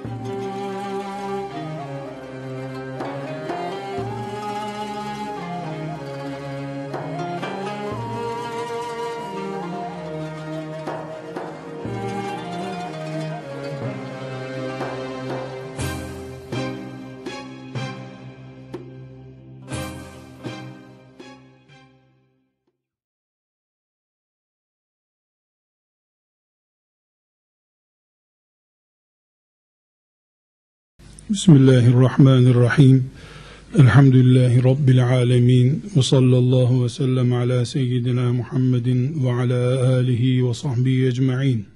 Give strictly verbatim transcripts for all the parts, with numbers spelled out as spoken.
Bismillahirrahmanirrahim. Elhamdülillahi Rabbil alemin. Ve sallallahu ve sellem ala seyyidina Muhammedin ve ala alihi ve sahbihi ecma'in.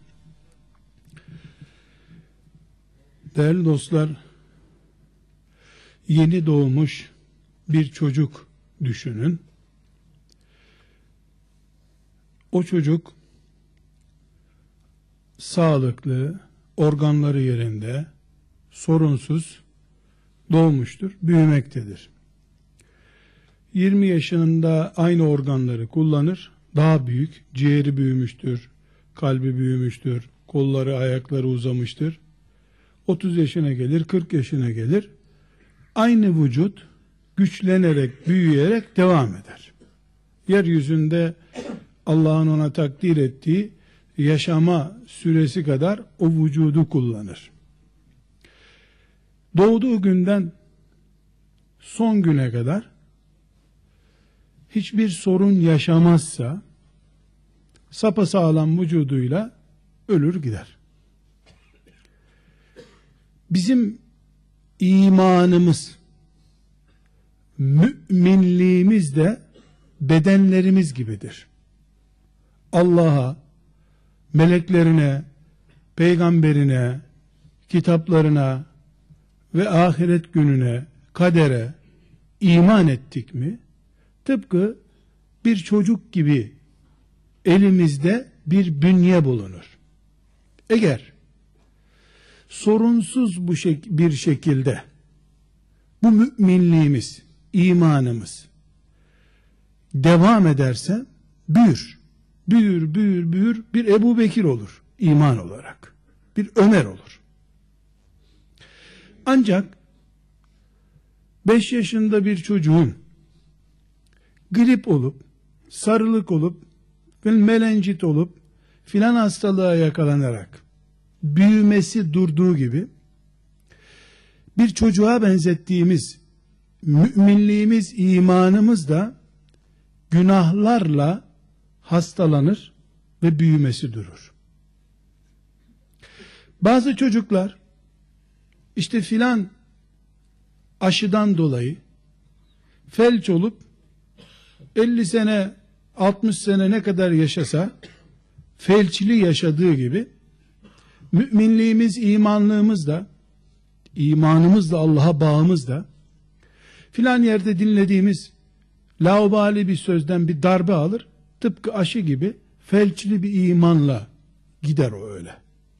Değerli dostlar, yeni doğmuş bir çocuk düşünün. O çocuk sağlıklı, organları yerinde, sorunsuz doğmuştur, büyümektedir. yirmi yaşında aynı organları kullanır, daha büyük, ciğeri büyümüştür, kalbi büyümüştür, kolları, ayakları uzamıştır. otuz yaşına gelir, kırk yaşına gelir, aynı vücut güçlenerek, büyüyerek devam eder. Yeryüzünde Allah'ın ona takdir ettiği yaşama süresi kadar o vücudu kullanır. Doğduğu günden son güne kadar hiçbir sorun yaşamazsa sapasağlam vücuduyla ölür gider. Bizim imanımız, müminliğimiz de bedenlerimiz gibidir. Allah'a, meleklerine, peygamberine, kitaplarına ve ahiret gününe, kadere iman ettik mi, tıpkı bir çocuk gibi elimizde bir bünye bulunur. Eğer sorunsuz bu şek- bir şekilde bu müminliğimiz, imanımız devam ederse büyür, büyür, büyür, büyür, bir Ebu Bekir olur iman olarak, bir Ömer olur. Ancak beş yaşında bir çocuğun grip olup, sarılık olup, melencit olup, filan hastalığa yakalanarak büyümesi durduğu gibi, bir çocuğa benzettiğimiz müminliğimiz, imanımız da günahlarla hastalanır ve büyümesi durur. Bazı çocuklar işte filan aşıdan dolayı felç olup elli sene, altmış sene ne kadar yaşasa felçli yaşadığı gibi müminliğimiz, imanlığımız da, imanımız da, Allah'a bağımız da filan yerde dinlediğimiz laubali bir sözden bir darbe alır, tıpkı aşı gibi felçli bir imanla gider o öyle.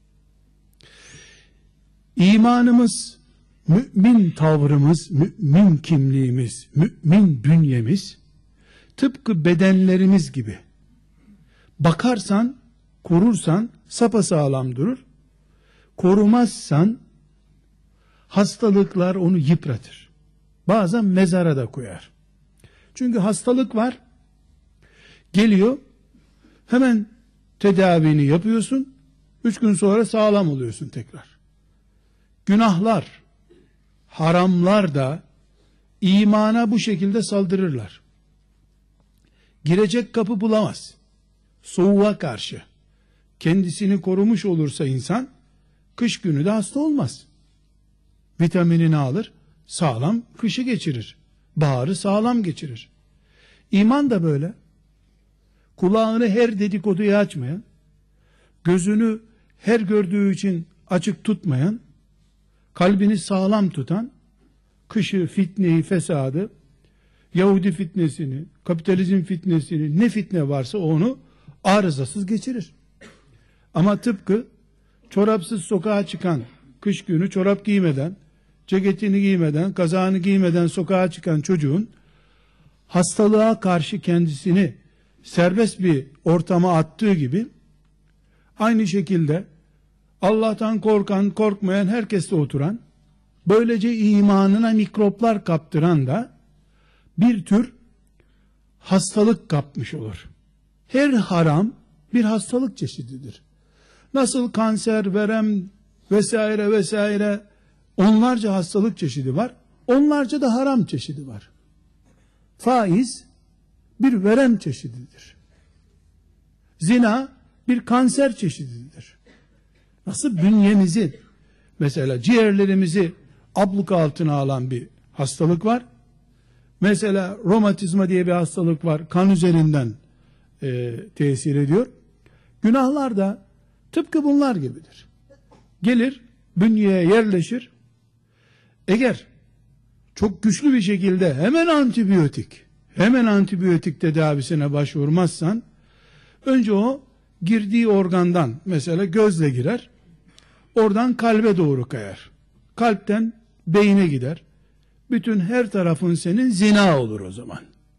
İmanımız, mümin tavrımız, mümin kimliğimiz, mümin bünyemiz tıpkı bedenlerimiz gibi. Bakarsan, korursan sapasağlam durur. Korumazsan hastalıklar onu yıpratır. Bazen mezara da koyar. Çünkü hastalık var, geliyor, hemen tedavini yapıyorsun, üç gün sonra sağlam oluyorsun tekrar. Günahlar, haramlar da imana bu şekilde saldırırlar. Girecek kapı bulamaz. Soğuğa karşı kendisini korumuş olursa insan, kış günü de hasta olmaz. Vitaminini alır, sağlam kışı geçirir. Baharı sağlam geçirir. İman da böyle. Kulağını her dedikoduya açmayan, gözünü her gördüğü için açık tutmayan, kalbini sağlam tutan, kışı, fitneyi, fesadı, Yahudi fitnesini, kapitalizm fitnesini, ne fitne varsa onu arızasız geçirir. Ama tıpkı çorapsız sokağa çıkan, kış günü çorap giymeden, ceketini giymeden, kazağını giymeden sokağa çıkan çocuğun hastalığa karşı kendisini serbest bir ortama attığı gibi, aynı şekilde Allah'tan korkan, korkmayan, herkesle oturan, böylece imanına mikroplar kaptıran da bir tür hastalık kapmış olur. Her haram bir hastalık çeşididir. Nasıl kanser, verem vesaire vesaire onlarca hastalık çeşidi var, onlarca da haram çeşidi var. Faiz bir verem çeşididir. Zina bir kanser çeşididir. Nasıl bünyemizi, mesela ciğerlerimizi abluk altına alan bir hastalık var. Mesela romatizma diye bir hastalık var. Kan üzerinden e, tesir ediyor. Günahlar da tıpkı bunlar gibidir. Gelir, bünyeye yerleşir. Eğer çok güçlü bir şekilde hemen antibiyotik, hemen antibiyotik tedavisine başvurmazsan, önce o girdiği organdan, mesela gözle girer, oradan kalbe doğru kayar. Kalpten beyine gider. Bütün her tarafın senin zina olur o zaman.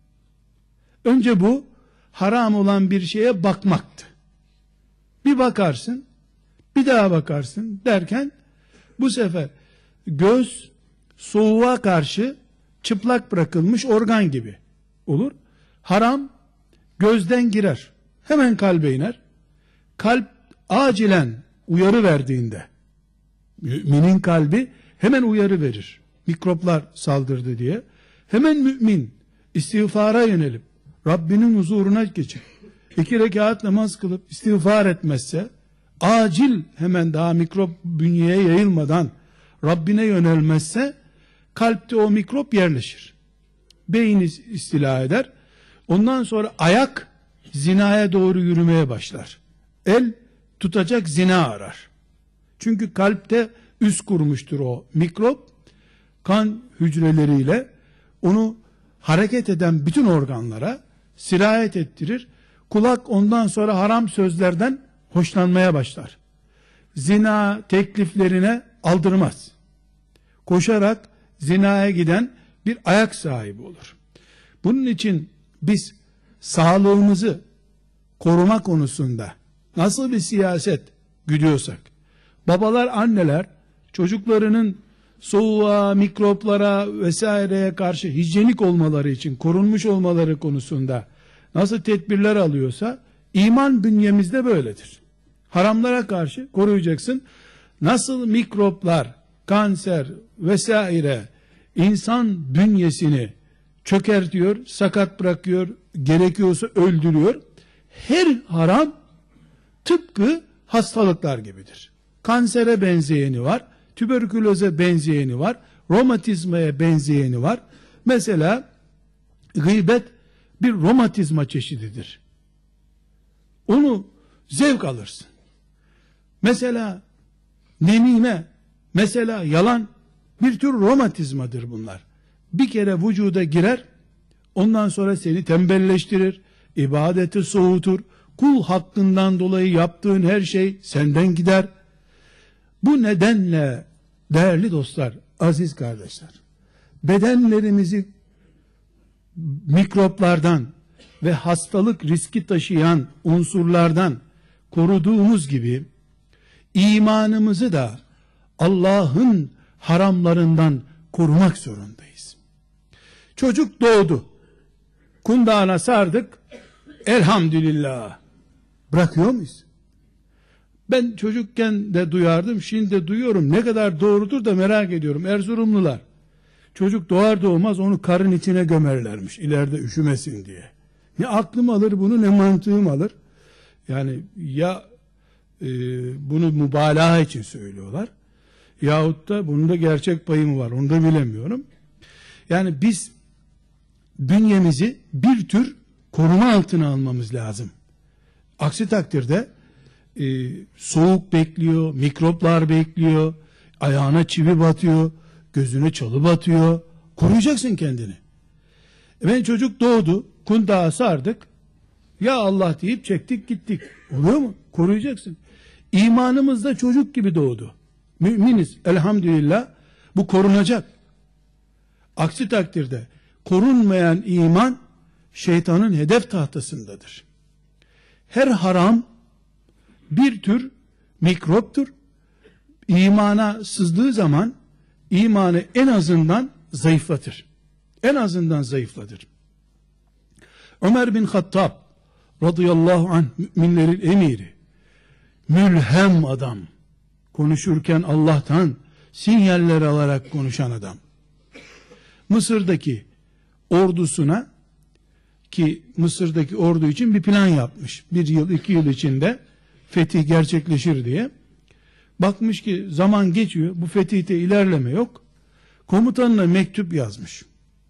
Önce bu haram olan bir şeye bakmaktı. Bir bakarsın, bir daha bakarsın derken bu sefer göz soğuğa karşı çıplak bırakılmış organ gibi olur. Haram gözden girer. Hemen kalbe iner. Kalp acilen uyarı verdiğinde, müminin kalbi hemen uyarı verir. Mikroplar saldırdı diye. Hemen mümin istiğfara yönelip Rabbinin huzuruna geçip iki rekat namaz kılıp istiğfar etmezse, acil hemen daha mikrop bünyeye yayılmadan Rabbine yönelmezse, kalpte o mikrop yerleşir. Beyin istila eder. Ondan sonra ayak zinaya doğru yürümeye başlar. El tutacak zina arar. Çünkü kalpte üs kurmuştur o mikrop. Kan hücreleriyle onu hareket eden bütün organlara sirayet ettirir. Kulak ondan sonra haram sözlerden hoşlanmaya başlar. Zina tekliflerine aldırmaz. Koşarak zinaya giden bir ayak sahibi olur. Bunun için biz sağlığımızı koruma konusunda nasıl bir siyaset güdüyorsak, babalar, anneler çocuklarının soğuğa, mikroplara vesaireye karşı hijyenik olmaları için, korunmuş olmaları konusunda nasıl tedbirler alıyorsa, iman bünyemizde böyledir. Haramlara karşı koruyacaksın. Nasıl mikroplar, kanser vesaire insan bünyesini çökertiyor, sakat bırakıyor, gerekiyorsa öldürüyor. Her haram tıpkı hastalıklar gibidir. Kansere benzeyeni var, tüberküloze benzeyeni var, romatizmaya benzeyeni var. Mesela gıybet bir romatizma çeşididir. Onu zevk alırsın. Mesela nemime, mesela yalan bir tür romatizmadır bunlar. Bir kere vücuda girer, ondan sonra seni tembelleştirir, ibadeti soğutur, kul hakkından dolayı yaptığın her şey senden gider. Bu nedenle değerli dostlar, aziz kardeşler, bedenlerimizi mikroplardan ve hastalık riski taşıyan unsurlardan koruduğumuz gibi, imanımızı da Allah'ın haramlarından korumak zorundayız. Çocuk doğdu, kundağına sardık, elhamdülillah. Bırakıyor muyuz? Ben çocukken de duyardım, şimdi de duyuyorum. Ne kadar doğrudur da merak ediyorum. Erzurumlular, çocuk doğar doğmaz onu karın içine gömerlermiş, ileride üşümesin diye. Ne aklım alır bunu, ne mantığım alır. Yani ya e, bunu mübalağa için söylüyorlar, yahut da bunun da gerçek payı mı var, onu da bilemiyorum. Yani biz bünyemizi bir tür koruma altına almamız lazım. Aksi takdirde e, soğuk bekliyor, mikroplar bekliyor, ayağına çivi batıyor, gözüne çalı batıyor. Koruyacaksın kendini. E ben çocuk doğdu, kundağa sardık, ya Allah deyip çektik gittik. Oluyor mu? Koruyacaksın. İmanımız da çocuk gibi doğdu. Müminiz elhamdülillah, bu korunacak. Aksi takdirde korunmayan iman şeytanın hedef tahtasındadır. Her haram bir tür mikroptur imana sızdığı zaman imanı en azından zayıflatır. En azından zayıflatır. Ömer bin Hattab radıyallahu anh, müminlerin emiri, mülhem adam, konuşurken Allah'tan sinyaller alarak konuşan adam. Mısır'daki ordusuna, ki Mısır'daki ordu için bir plan yapmış. Bir yıl, iki yıl içinde fetih gerçekleşir diye. Bakmış ki zaman geçiyor, bu fetihte ilerleme yok. Komutanına mektup yazmış.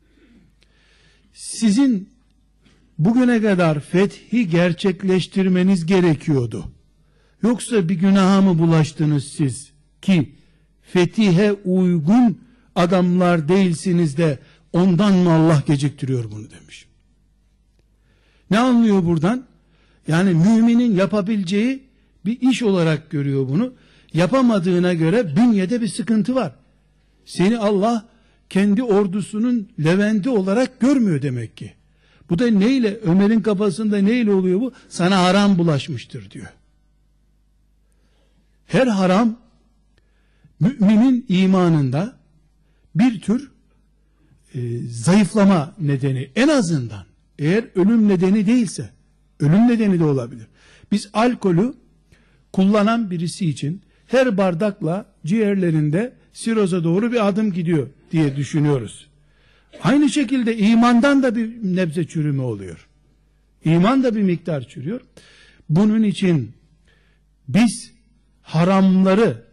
Sizin bugüne kadar fethi gerçekleştirmeniz gerekiyordu. Yoksa bir günaha mı bulaştınız siz ki fetihe uygun adamlar değilsiniz de ondan mı Allah geciktiriyor bunu demiş. Ne anlıyor buradan? Yani müminin yapabileceği bir iş olarak görüyor bunu. Yapamadığına göre bünyede bir sıkıntı var. Seni Allah kendi ordusunun Levent'i olarak görmüyor demek ki. Bu da neyle, Ömer'in kafasında neyle oluyor bu? Sana haram bulaşmıştır diyor. Her haram müminin imanında bir tür e, zayıflama nedeni, en azından eğer ölüm nedeni değilse, ölüm nedeni de olabilir. Biz alkolü kullanan birisi için her bardakla ciğerlerinde siroza doğru bir adım gidiyor diye düşünüyoruz. Aynı şekilde imandan da bir nebze çürüme oluyor. İman da bir miktar çürüyor. Bunun için biz haramları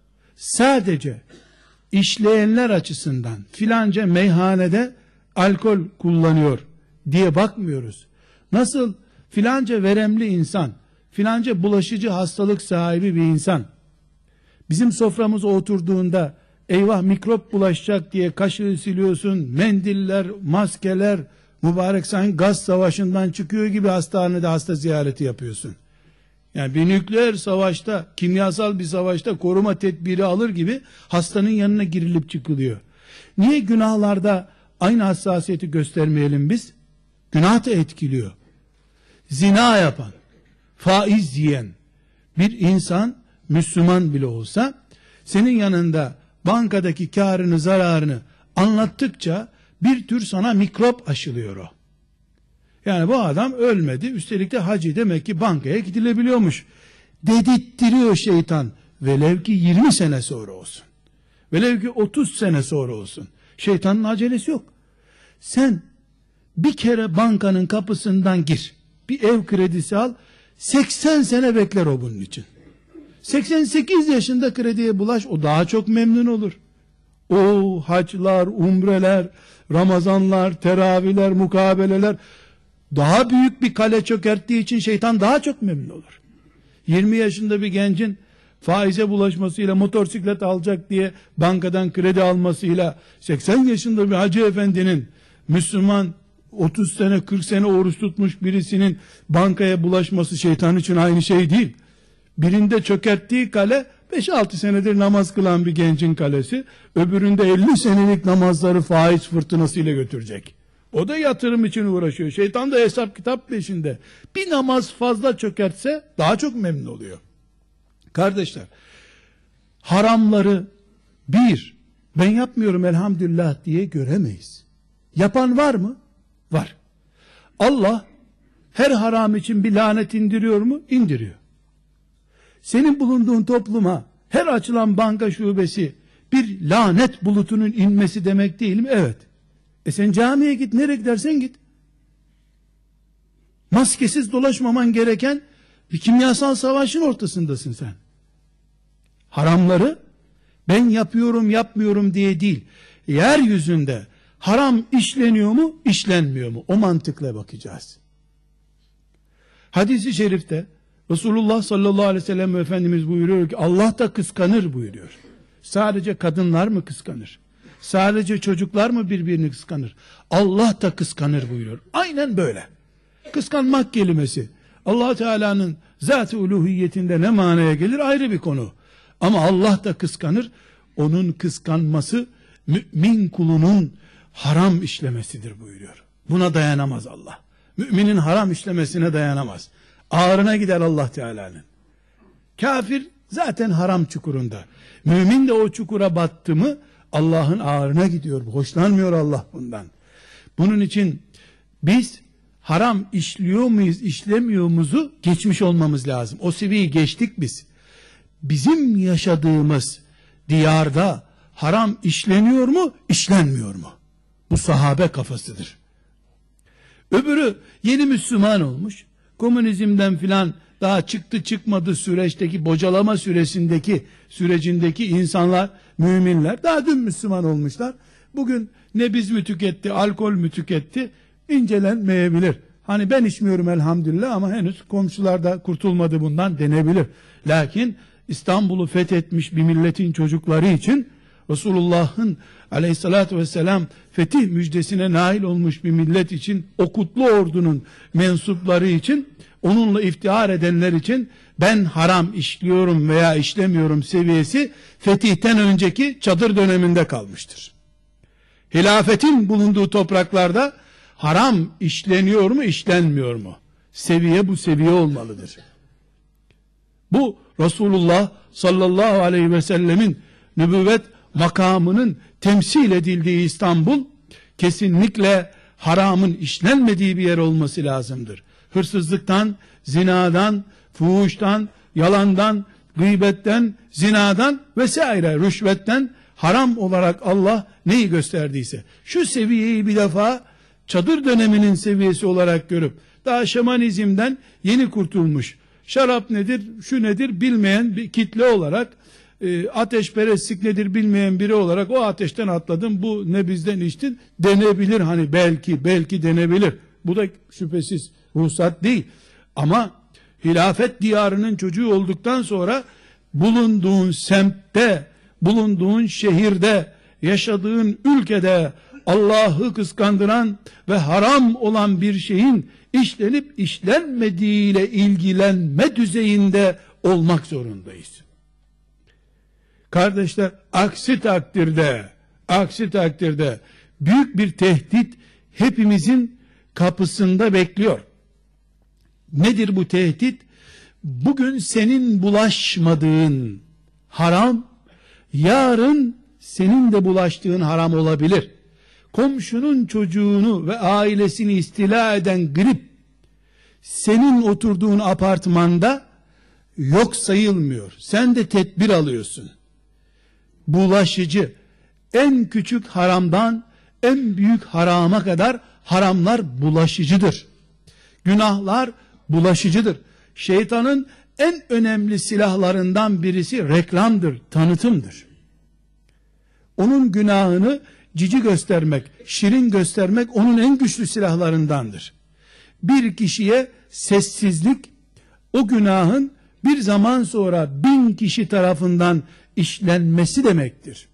sadece işleyenler açısından filanca meyhanede alkol kullanıyor diye bakmıyoruz. Nasıl filanca veremli insan, filanca bulaşıcı hastalık sahibi bir insan bizim soframıza oturduğunda eyvah mikrop bulaşacak diye kaşığı siliyorsun, mendiller, maskeler, mübarek sanki gaz savaşından çıkıyor gibi hastanede hasta ziyareti yapıyorsun. Yani bir nükleer savaşta, kimyasal bir savaşta koruma tedbiri alır gibi hastanın yanına girilip çıkılıyor. Niye günahlarda aynı hassasiyeti göstermeyelim biz? Günah da etkiliyor. Zina yapan, faiz yiyen bir insan, Müslüman bile olsa, senin yanında bankadaki karını, zararını anlattıkça bir tür sana mikrop aşılıyor o. Yani bu adam ölmedi, üstelik de hacı, demek ki bankaya gidilebiliyormuş dedirttiriyor şeytan. Velev ki yirmi sene sonra olsun, velev ki otuz sene sonra olsun, şeytanın acelesi yok. Sen bir kere bankanın kapısından gir, bir ev kredisi al, seksen sene bekler o bunun için. seksen sekiz yaşında krediye bulaş, o daha çok memnun olur. O haçlar, umreler, Ramazanlar, teravihler, mukabeleler daha büyük bir kale çökerttiği için şeytan daha çok memnun olur. yirmi yaşında bir gencin faize bulaşmasıyla, motosiklet alacak diye bankadan kredi almasıyla, seksen yaşında bir hacı efendinin, Müslüman, otuz sene kırk sene oruç tutmuş birisinin bankaya bulaşması şeytan için aynı şey değil. Birinde çökerttiği kale beş altı senedir namaz kılan bir gencin kalesi, öbüründe elli senelik namazları faiz fırtınasıyla götürecek. O da yatırım için uğraşıyor. Şeytan da hesap kitap peşinde. Bir namaz fazla çökertse daha çok memnun oluyor. Kardeşler, haramları bir, ben yapmıyorum elhamdülillah diye göremeyiz. Yapan var mı? Var. Allah her haram için bir lanet indiriyor mu? İndiriyor. Senin bulunduğun topluma her açılan banka şubesi bir lanet bulutunun inmesi demek değil mi? Evet. E sen camiye git, nereye gidersen git. Maskesiz dolaşmaman gereken bir kimyasal savaşın ortasındasın sen. Haramları ben yapıyorum yapmıyorum diye değil, yeryüzünde haram işleniyor mu işlenmiyor mu, o mantıkla bakacağız. Hadis-i şerifte Resulullah sallallahu aleyhi ve sellem Efendimiz buyuruyor ki Allah da kıskanır buyuruyor. Sadece kadınlar mı kıskanır? Sadece çocuklar mı birbirini kıskanır? Allah da kıskanır buyuruyor. Aynen böyle. Kıskanmak kelimesi Allah Teala'nın zat-ı uluhiyetinde ne manaya gelir ayrı bir konu. Ama Allah da kıskanır. Onun kıskanması mümin kulunun haram işlemesidir buyuruyor. Buna dayanamaz Allah. Müminin haram işlemesine dayanamaz. Ağrına gider Allah Teala'nın. Kafir Zaten haram çukurunda. Mümin de o çukura battı mı Allah'ın ağrına gidiyor. Hoşlanmıyor Allah bundan. Bunun için biz haram işliyor muyuz, işlemiyor muzu geçmiş olmamız lazım. O seviyeyi geçtik biz. Bizim yaşadığımız diyarda haram işleniyor mu, işlenmiyor mu? Bu sahabe kafasıdır. Öbürü yeni Müslüman olmuş. Komünizmden filan daha çıktı çıkmadı süreçteki, bocalama süresindeki sürecindeki insanlar, müminler daha dün Müslüman olmuşlar. Bugün nebiz mü tüketti, alkol mü tüketti incelenmeyebilir. Hani ben içmiyorum elhamdülillah ama henüz komşular da kurtulmadı bundan denebilir. Lakin İstanbul'u fethetmiş bir milletin çocukları için Resulullah'ın aleyhissalatü vesselam fetih müjdesine nail olmuş bir millet için, o kutlu ordunun mensupları için, onunla iftihar edenler için ben haram işliyorum veya işlemiyorum seviyesi fetihten önceki çadır döneminde kalmıştır. Hilafetin bulunduğu topraklarda haram işleniyor mu, işlenmiyor mu? Seviye bu seviye olmalıdır. Bu Resulullah sallallahu aleyhi ve sellemin nübüvvet makamının temsil edildiği İstanbul, kesinlikle haramın işlenmediği bir yer olması lazımdır. Hırsızlıktan, zinadan, fuhuştan, yalandan, gıybetten, zinadan vesaire, rüşvetten haram olarak Allah neyi gösterdiyse, şu seviyeyi bir defa çadır döneminin seviyesi olarak görüp, daha şamanizmden yeni kurtulmuş, şarap nedir, şu nedir bilmeyen bir kitle olarak, e, ateşperestlik nedir bilmeyen biri olarak, o ateşten atladım, bu ne bizden içtin denebilir, hani belki, belki denebilir. Bu da şüphesiz ruhsat değil. Ama hilafet diyarının çocuğu olduktan sonra, bulunduğun semtte, bulunduğun şehirde, yaşadığın ülkede Allah'ı kıskandıran ve haram olan bir şeyin işlenip işlenmediğiyle ilgilenme düzeyinde olmak zorundayız. Kardeşler, aksi takdirde, aksi takdirde büyük bir tehdit hepimizin kapısında bekliyor. Nedir bu tehdit? Bugün senin bulaşmadığın haram, yarın senin de bulaştığın haram olabilir. Komşunun çocuğunu ve ailesini istila eden grip, senin oturduğun apartmanda yok sayılmıyor. Sen de tedbir alıyorsun. Bulaşıcı, en küçük haramdan en büyük harama kadar haramlar bulaşıcıdır. Günahlar bulaşıcıdır. Şeytanın en önemli silahlarından birisi reklamdır, tanıtımdır. Onun günahını cici göstermek, şirin göstermek onun en güçlü silahlarındandır. Bir kişiye sessizlik, o günahın bir zaman sonra bin kişi tarafından işlenmesi demektir.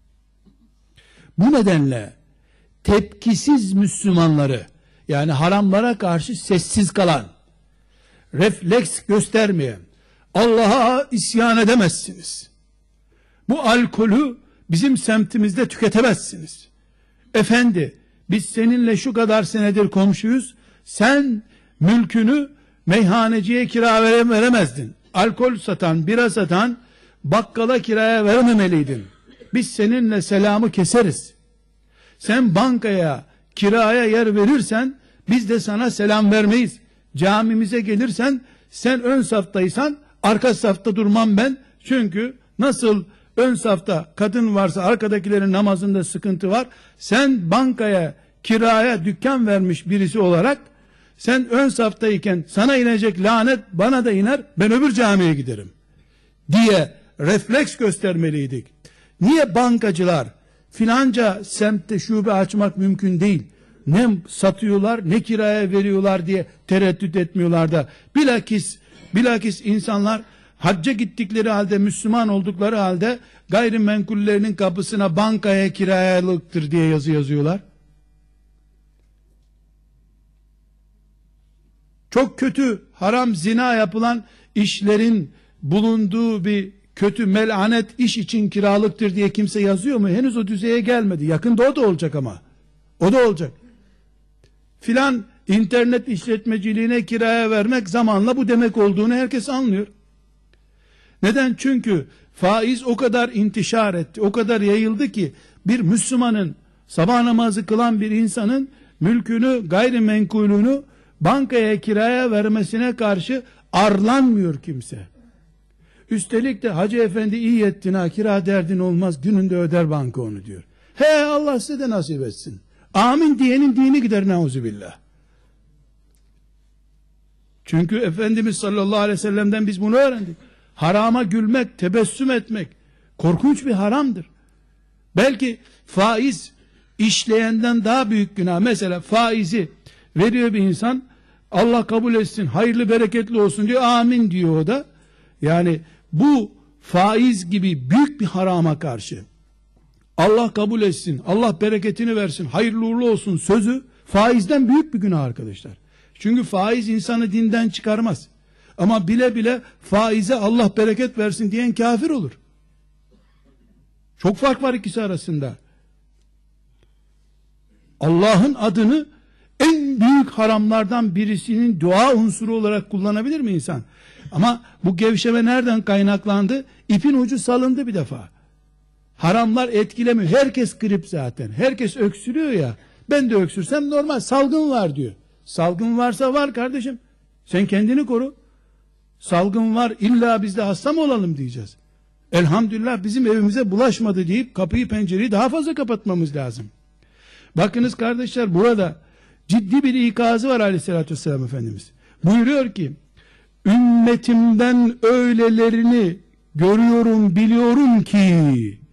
Bu nedenle tepkisiz Müslümanları, yani haramlara karşı sessiz kalan, refleks göstermeyen, Allah'a isyan edemezsiniz. Bu alkolü bizim semtimizde tüketemezsiniz. Efendi, biz seninle şu kadar senedir komşuyuz, sen mülkünü meyhaneciye kira veremezdin. Alkol satan, bira satan bakkala kiraya vermemeliydin. Biz seninle selamı keseriz. Sen bankaya kiraya yer verirsen biz de sana selam vermeyiz. Camimize gelirsen sen ön saftaysan arka safta durmam ben. Çünkü nasıl ön safta kadın varsa arkadakilerin namazında sıkıntı var. Sen bankaya kiraya dükkan vermiş birisi olarak sen ön saftayken sana inecek lanet bana da iner, ben öbür camiye giderim diye refleks göstermeliydik. Niye bankacılar filanca semtte şube açmak mümkün değil, ne satıyorlar ne kiraya veriyorlar diye tereddüt etmiyorlar da bilakis bilakis insanlar hacca gittikleri halde, Müslüman oldukları halde gayrimenkullerinin kapısına bankaya kirayalıktır diye yazı yazıyorlar. Çok kötü, haram, zina yapılan işlerin bulunduğu bir kötü melanet iş için kiralıktır diye kimse yazıyor mu? Henüz o düzeye gelmedi. Yakında o da olacak ama. O da olacak. Filan internet işletmeciliğine kiraya vermek zamanla bu demek olduğunu herkes anlıyor. Neden? Çünkü faiz o kadar intişar etti, o kadar yayıldı ki bir Müslümanın, sabah namazı kılan bir insanın mülkünü, gayrimenkulünü bankaya kiraya vermesine karşı arlanmıyor kimse. Üstelik de hacı efendi iyi ettin ha, kira derdin olmaz, gününde öder banka onu diyor. He, Allah size de nasip etsin. Amin diyenin dini gider, neuzubillah. Çünkü Efendimiz sallallahu aleyhi ve sellem'den biz bunu öğrendik. Harama gülmek, tebessüm etmek korkunç bir haramdır. Belki faiz işleyenden daha büyük günah. Mesela faizi veriyor bir insan, Allah kabul etsin, hayırlı bereketli olsun diyor, amin diyor o da. Yani bu faiz gibi büyük bir harama karşı Allah kabul etsin, Allah bereketini versin, hayırlı uğurlu olsun sözü faizden büyük bir günah arkadaşlar. Çünkü faiz insanı dinden çıkarmaz. Ama bile bile faize Allah bereket versin diyen kafir olur. Çok fark var ikisi arasında. Allah'ın adını en büyük haramlardan birisinin dua unsuru olarak kullanabilir mi insan? Ama bu gevşeme nereden kaynaklandı? İpin ucu salındı bir defa. Haramlar etkilemiyor. Herkes grip zaten. Herkes öksürüyor ya. Ben de öksürsem normal, salgın var diyor. Salgın varsa var kardeşim. Sen kendini koru. Salgın var, illa biz de hasta mı olalım diyeceğiz. Elhamdülillah bizim evimize bulaşmadı deyip kapıyı pencereyi daha fazla kapatmamız lazım. Bakınız kardeşler, burada ciddi bir ikazı var aleyhissalatü vesselam Efendimiz. Buyuruyor ki, ümmetimden öylelerini görüyorum, biliyorum ki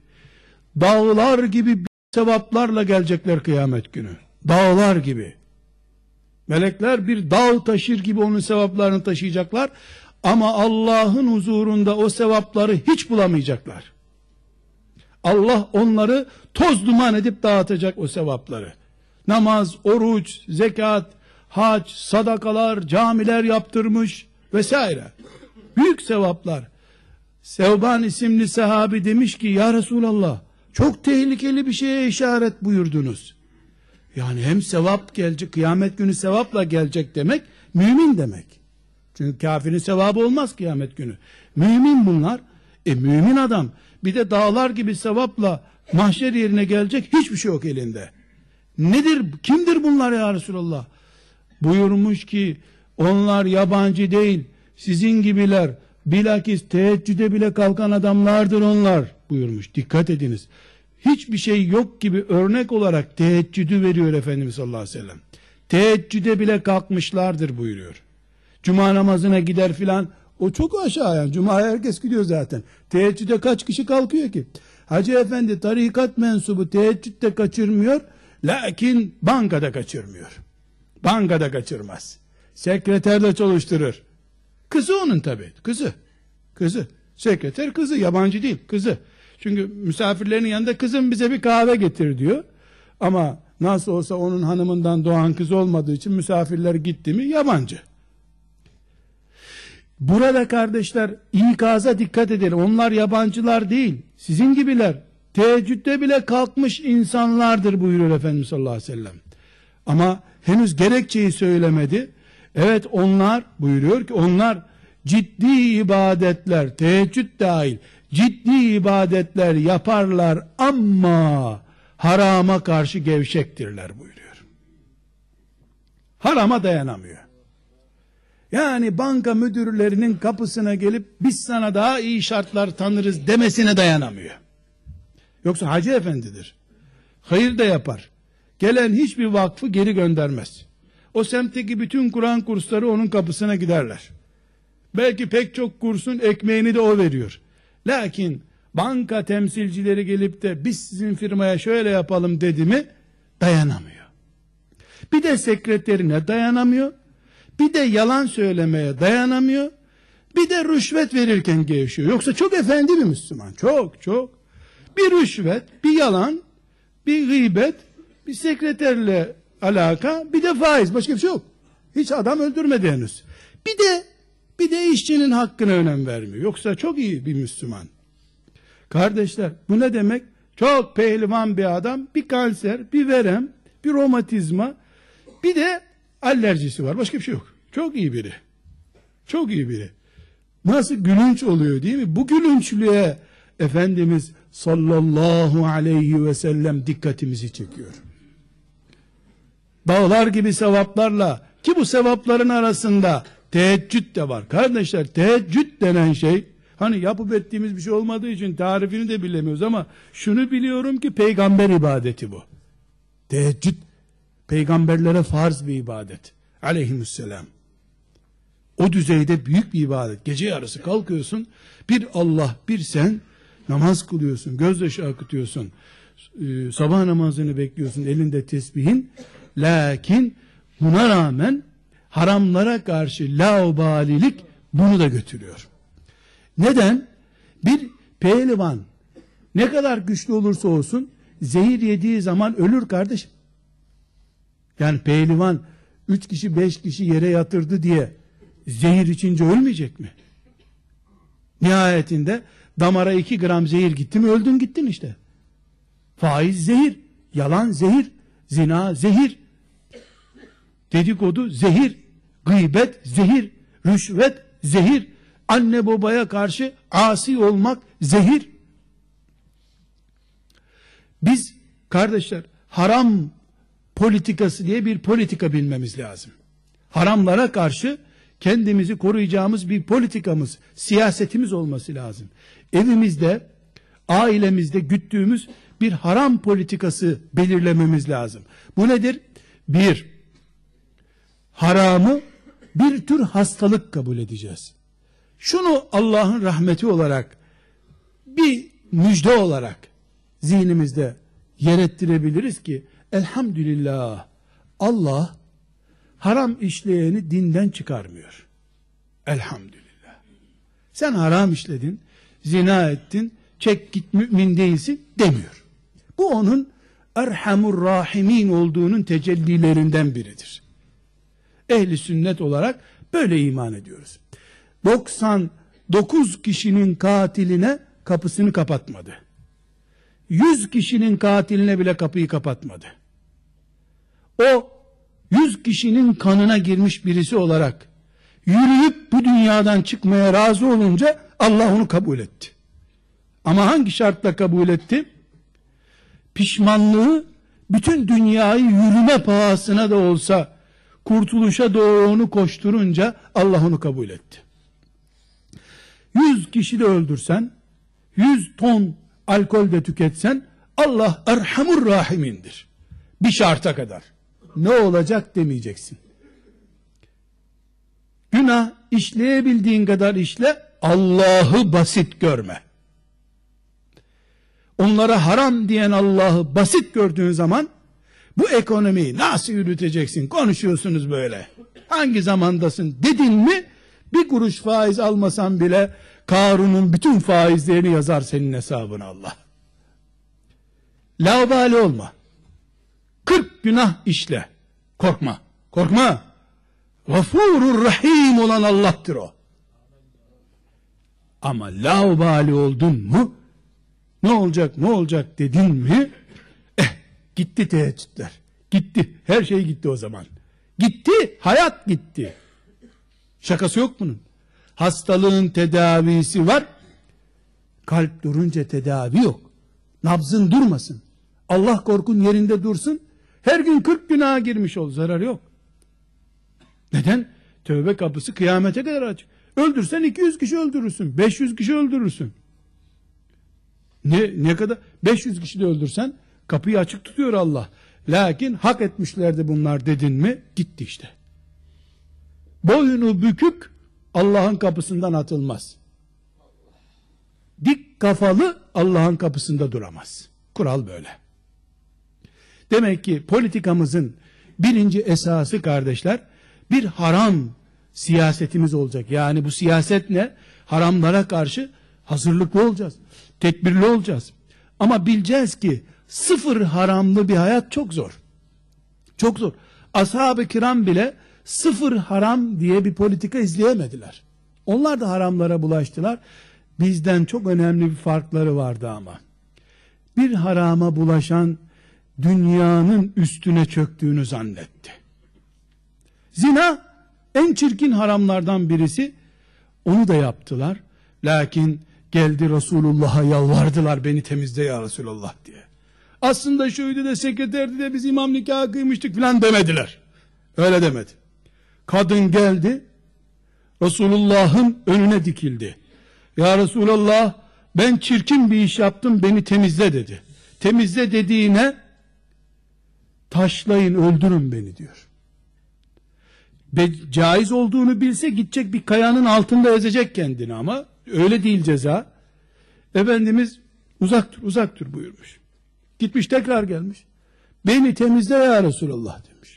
dağlar gibi sevaplarla gelecekler kıyamet günü. Dağlar gibi. Melekler bir dağ taşır gibi onun sevaplarını taşıyacaklar. Ama Allah'ın huzurunda o sevapları hiç bulamayacaklar. Allah onları toz duman edip dağıtacak o sevapları. Namaz, oruç, zekat, hac, sadakalar, camiler yaptırmış vesaire. Büyük sevaplar. Sevban isimli sahabi demiş ki, ya Resulallah, çok tehlikeli bir şeye işaret buyurdunuz. Yani hem sevap gelecek, kıyamet günü sevapla gelecek demek, mümin demek. Çünkü kafirin sevabı olmaz kıyamet günü. Mümin bunlar. E mümin adam bir de dağlar gibi sevapla mahşer yerine gelecek, hiçbir şey yok elinde. Nedir, kimdir bunlar ya Resulallah? Buyurmuş ki, onlar yabancı değil, sizin gibiler, bilakis teheccüde bile kalkan adamlardır onlar buyurmuş. Dikkat ediniz. Hiçbir şey yok gibi örnek olarak teheccüdü veriyor Efendimiz sallallahu aleyhi ve sellem. Teheccüde bile kalkmışlardır buyuruyor. Cuma namazına gider filan, o çok aşağı yani. Cuma'ya herkes gidiyor zaten. Teheccüde kaç kişi kalkıyor ki? Hacı efendi tarikat mensubu teheccüde kaçırmıyor, lakin bankada kaçırmıyor. Bankada kaçırmaz. Sekreterle çalıştırır. Kızı onun tabi, kızı. Kızı. Sekreter kızı, yabancı değil, kızı. Çünkü misafirlerin yanında kızım bize bir kahve getir diyor. Ama nasıl olsa onun hanımından doğan kız olmadığı için misafirler gitti mi yabancı. Burada kardeşler ikaza dikkat edelim. Onlar yabancılar değil, sizin gibiler. Teheccüde bile kalkmış insanlardır buyuruyor Efendimiz sallallahu aleyhi ve sellem. Ama henüz gerekçeyi söylemedi. Evet, onlar buyuruyor ki onlar ciddi ibadetler, teheccüd dahil ciddi ibadetler yaparlar ama harama karşı gevşektirler buyuruyor. Harama dayanamıyor. Yani banka müdürlerinin kapısına gelip biz sana daha iyi şartlar tanırız demesine dayanamıyor. Yoksa hacı efendidir. Hayır da yapar. Gelen hiçbir vakfı geri göndermez. O semtteki bütün Kur'an kursları onun kapısına giderler. Belki pek çok kursun ekmeğini de o veriyor. Lakin banka temsilcileri gelip de biz sizin firmaya şöyle yapalım dedi mi dayanamıyor. Bir de sekreterine dayanamıyor. Bir de yalan söylemeye dayanamıyor. Bir de rüşvet verirken gevşiyor. Yoksa çok efendi bir Müslüman. Çok çok. Bir rüşvet, bir yalan, bir gıybet, bir sekreterle alaka, bir de faiz. Başka bir şey yok. Hiç adam öldürmedi henüz. Bir de bir de işçinin hakkına önem vermiyor. Yoksa çok iyi bir Müslüman. Kardeşler, bu ne demek? Çok pehlivan bir adam, bir kanser, bir verem, bir romatizma, bir de alerjisi var. Başka bir şey yok. Çok iyi biri. Çok iyi biri. Nasıl gülünç oluyor değil mi? Bu gülünçlüğe Efendimiz sallallahu aleyhi ve sellem dikkatimizi çekiyor. Dağlar gibi sevaplarla, ki bu sevapların arasında teheccüd de var. Kardeşler, teheccüd denen şey, hani yapıp ettiğimiz bir şey olmadığı için tarifini de bilemiyoruz ama şunu biliyorum ki peygamber ibadeti bu. Teheccüd peygamberlere farz bir ibadet. Aleyhisselam. O düzeyde büyük bir ibadet. Gece yarısı kalkıyorsun, bir Allah bir sen namaz kılıyorsun, gözyaşı akıtıyorsun, ee, sabah namazını bekliyorsun, elinde tesbihin. Lakin buna rağmen haramlara karşı laubalilik bunu da götürüyor. Neden? Bir pehlivan ne kadar güçlü olursa olsun zehir yediği zaman ölür kardeşim. Yani pehlivan üç kişi beş kişi yere yatırdı diye zehir içince ölmeyecek mi? Nihayetinde damara iki gram zehir gitti mi öldün gittin işte. Faiz zehir, yalan zehir, zina zehir, dedikodu zehir, gıybet zehir, rüşvet zehir, anne babaya karşı asi olmak zehir. Biz kardeşler haram politikası diye bir politika bilmemiz lazım. Haramlara karşı kendimizi koruyacağımız bir politikamız, siyasetimiz olması lazım. Evimizde, ailemizde güttüğümüz bir haram politikası belirlememiz lazım. Bu nedir? Bir, haramı bir tür hastalık kabul edeceğiz. Şunu Allah'ın rahmeti olarak, bir müjde olarak zihnimizde yer ettirebiliriz ki, elhamdülillah, Allah haram işleyeni dinden çıkarmıyor. Elhamdülillah. Sen haram işledin, zina ettin, çek git mümin değilsin demiyor. Bu onun Erhamur Rahimin olduğunun tecellilerinden biridir. Ehli sünnet olarak böyle iman ediyoruz. doksan dokuz kişinin katiline kapısını kapatmadı. yüz kişinin katiline bile kapıyı kapatmadı. O yüz kişinin kanına girmiş birisi olarak yürüyüp bu dünyadan çıkmaya razı olunca Allah onu kabul etti. Ama hangi şartla kabul etti? Pişmanlığı bütün dünyayı yürüme pahasına da olsa kurtuluşa doğru onu koşturunca Allah onu kabul etti. Yüz kişi de öldürsen, yüz ton alkol de tüketsen Allah Erhamur Rahimindir. Bir şarta kadar. Ne olacak demeyeceksin. Günah işleyebildiğin kadar işle, Allah'ı basit görme. Onlara haram diyen Allah'ı basit gördüğün zaman bu ekonomiyi nasıl yürüteceksin? Konuşuyorsunuz böyle. Hangi zamandasın dedin mi bir kuruş faiz almasan bile Karun'un bütün faizlerini yazar senin hesabına Allah. Laubali olma. Kırk günah işle. Korkma. Korkma. Gafurur Rahim olan Allah'tır o. Ama laubali oldun mu, ne olacak ne olacak dedin mi, eh gitti teheccüdler. Gitti. Her şey gitti o zaman. Gitti. Hayat gitti. Şakası yok bunun. Hastalığın tedavisi var. Kalp durunca tedavi yok. Nabzın durmasın. Allah korkun yerinde dursun. Her gün kırk günaha girmiş ol. Zararı yok. Neden? Tövbe kapısı kıyamete kadar açık. Öldürsen iki yüz kişi öldürürsün. beş yüz kişi öldürürsün. Ne, ne kadar? beş yüz kişi de öldürsen kapıyı açık tutuyor Allah. Lakin hak etmişlerdi bunlar dedin mi gitti işte. Boynu bükük Allah'ın kapısından atılmaz. Dik kafalı Allah'ın kapısında duramaz. Kural böyle. Demek ki politikamızın birinci esası kardeşler, bir haram siyasetimiz olacak. Yani bu siyaset ne? Haramlara karşı hazırlıklı olacağız. Tedbirli olacağız. Ama bileceğiz ki sıfır haramlı bir hayat çok zor. Çok zor. Ashab-ı kiram bile sıfır haram diye bir politika izleyemediler. Onlar da haramlara bulaştılar. Bizden çok önemli bir farkları vardı ama. Bir harama bulaşan dünyanın üstüne çöktüğünü zannetti. Zina en çirkin haramlardan birisi. Onu da yaptılar. Lakin geldi Resulullah'a yalvardılar, beni temizle ya Resulullah diye. Aslında şuydu da sekreterdi de biz imam nikahı kıymıştık filan demediler. Öyle demedi. Kadın geldi, Resulullah'ın önüne dikildi. Ya Resulullah, ben çirkin bir iş yaptım, beni temizle dedi. Temizle dediğine, taşlayın öldürün beni diyor. Be, caiz olduğunu bilse gidecek bir kayanın altında ezecek kendini, ama öyle değil ceza. Efendimiz uzak dur uzak dur buyurmuş. Gitmiş tekrar gelmiş. Beni temizle ya Resulullah demiş.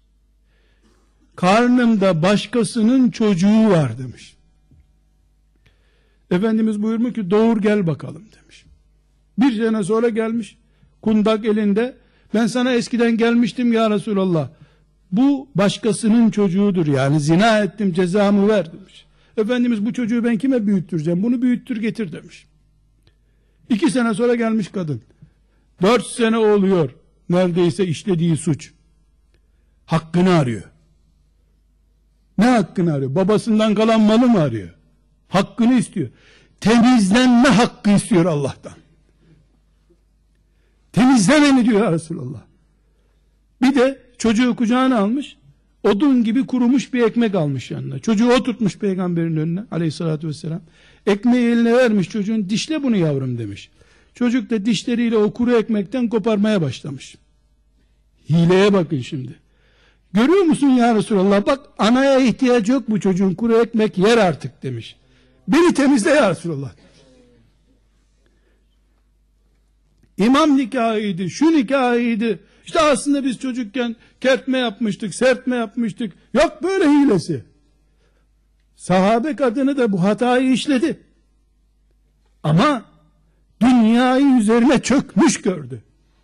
Karnımda başkasının çocuğu var demiş. Efendimiz buyurmuş ki doğur gel bakalım demiş. Bir sene sonra gelmiş. Kundak elinde. Ben sana eskiden gelmiştim ya Resulallah. Bu başkasının çocuğudur, yani zina ettim, cezamı ver demiş. Efendimiz bu çocuğu ben kime büyüttüreceğim? Bunu büyüttür getir demiş. İki sene sonra gelmiş kadın. Dört sene oluyor neredeyse işlediği suç. Hakkını arıyor. Ne hakkını arıyor? Babasından kalan malı mı arıyor? Hakkını istiyor. Temizlenme hakkı istiyor Allah'tan. Temizle beni diyor ya Resulallah. Bir de çocuğu kucağına almış, odun gibi kurumuş bir ekmek almış yanına. Çocuğu oturtmuş peygamberin önüne aleyhissalatü vesselam. Ekmeği eline vermiş, çocuğun dişle bunu yavrum demiş. Çocuk da dişleriyle o kuru ekmekten koparmaya başlamış. Hileye bakın şimdi. Görüyor musun ya Resulallah, bak anaya ihtiyacı yok bu çocuğun, kuru ekmek yer artık demiş. Beni temizle ya Resulallah. İmam nikahıydı, şu nikahıydı. İşte aslında biz çocukken kertme yapmıştık, sertme yapmıştık. Yok böyle hilesi. Sahabe kadını da bu hatayı işledi. Ama dünyayı üzerine çökmüş gördü.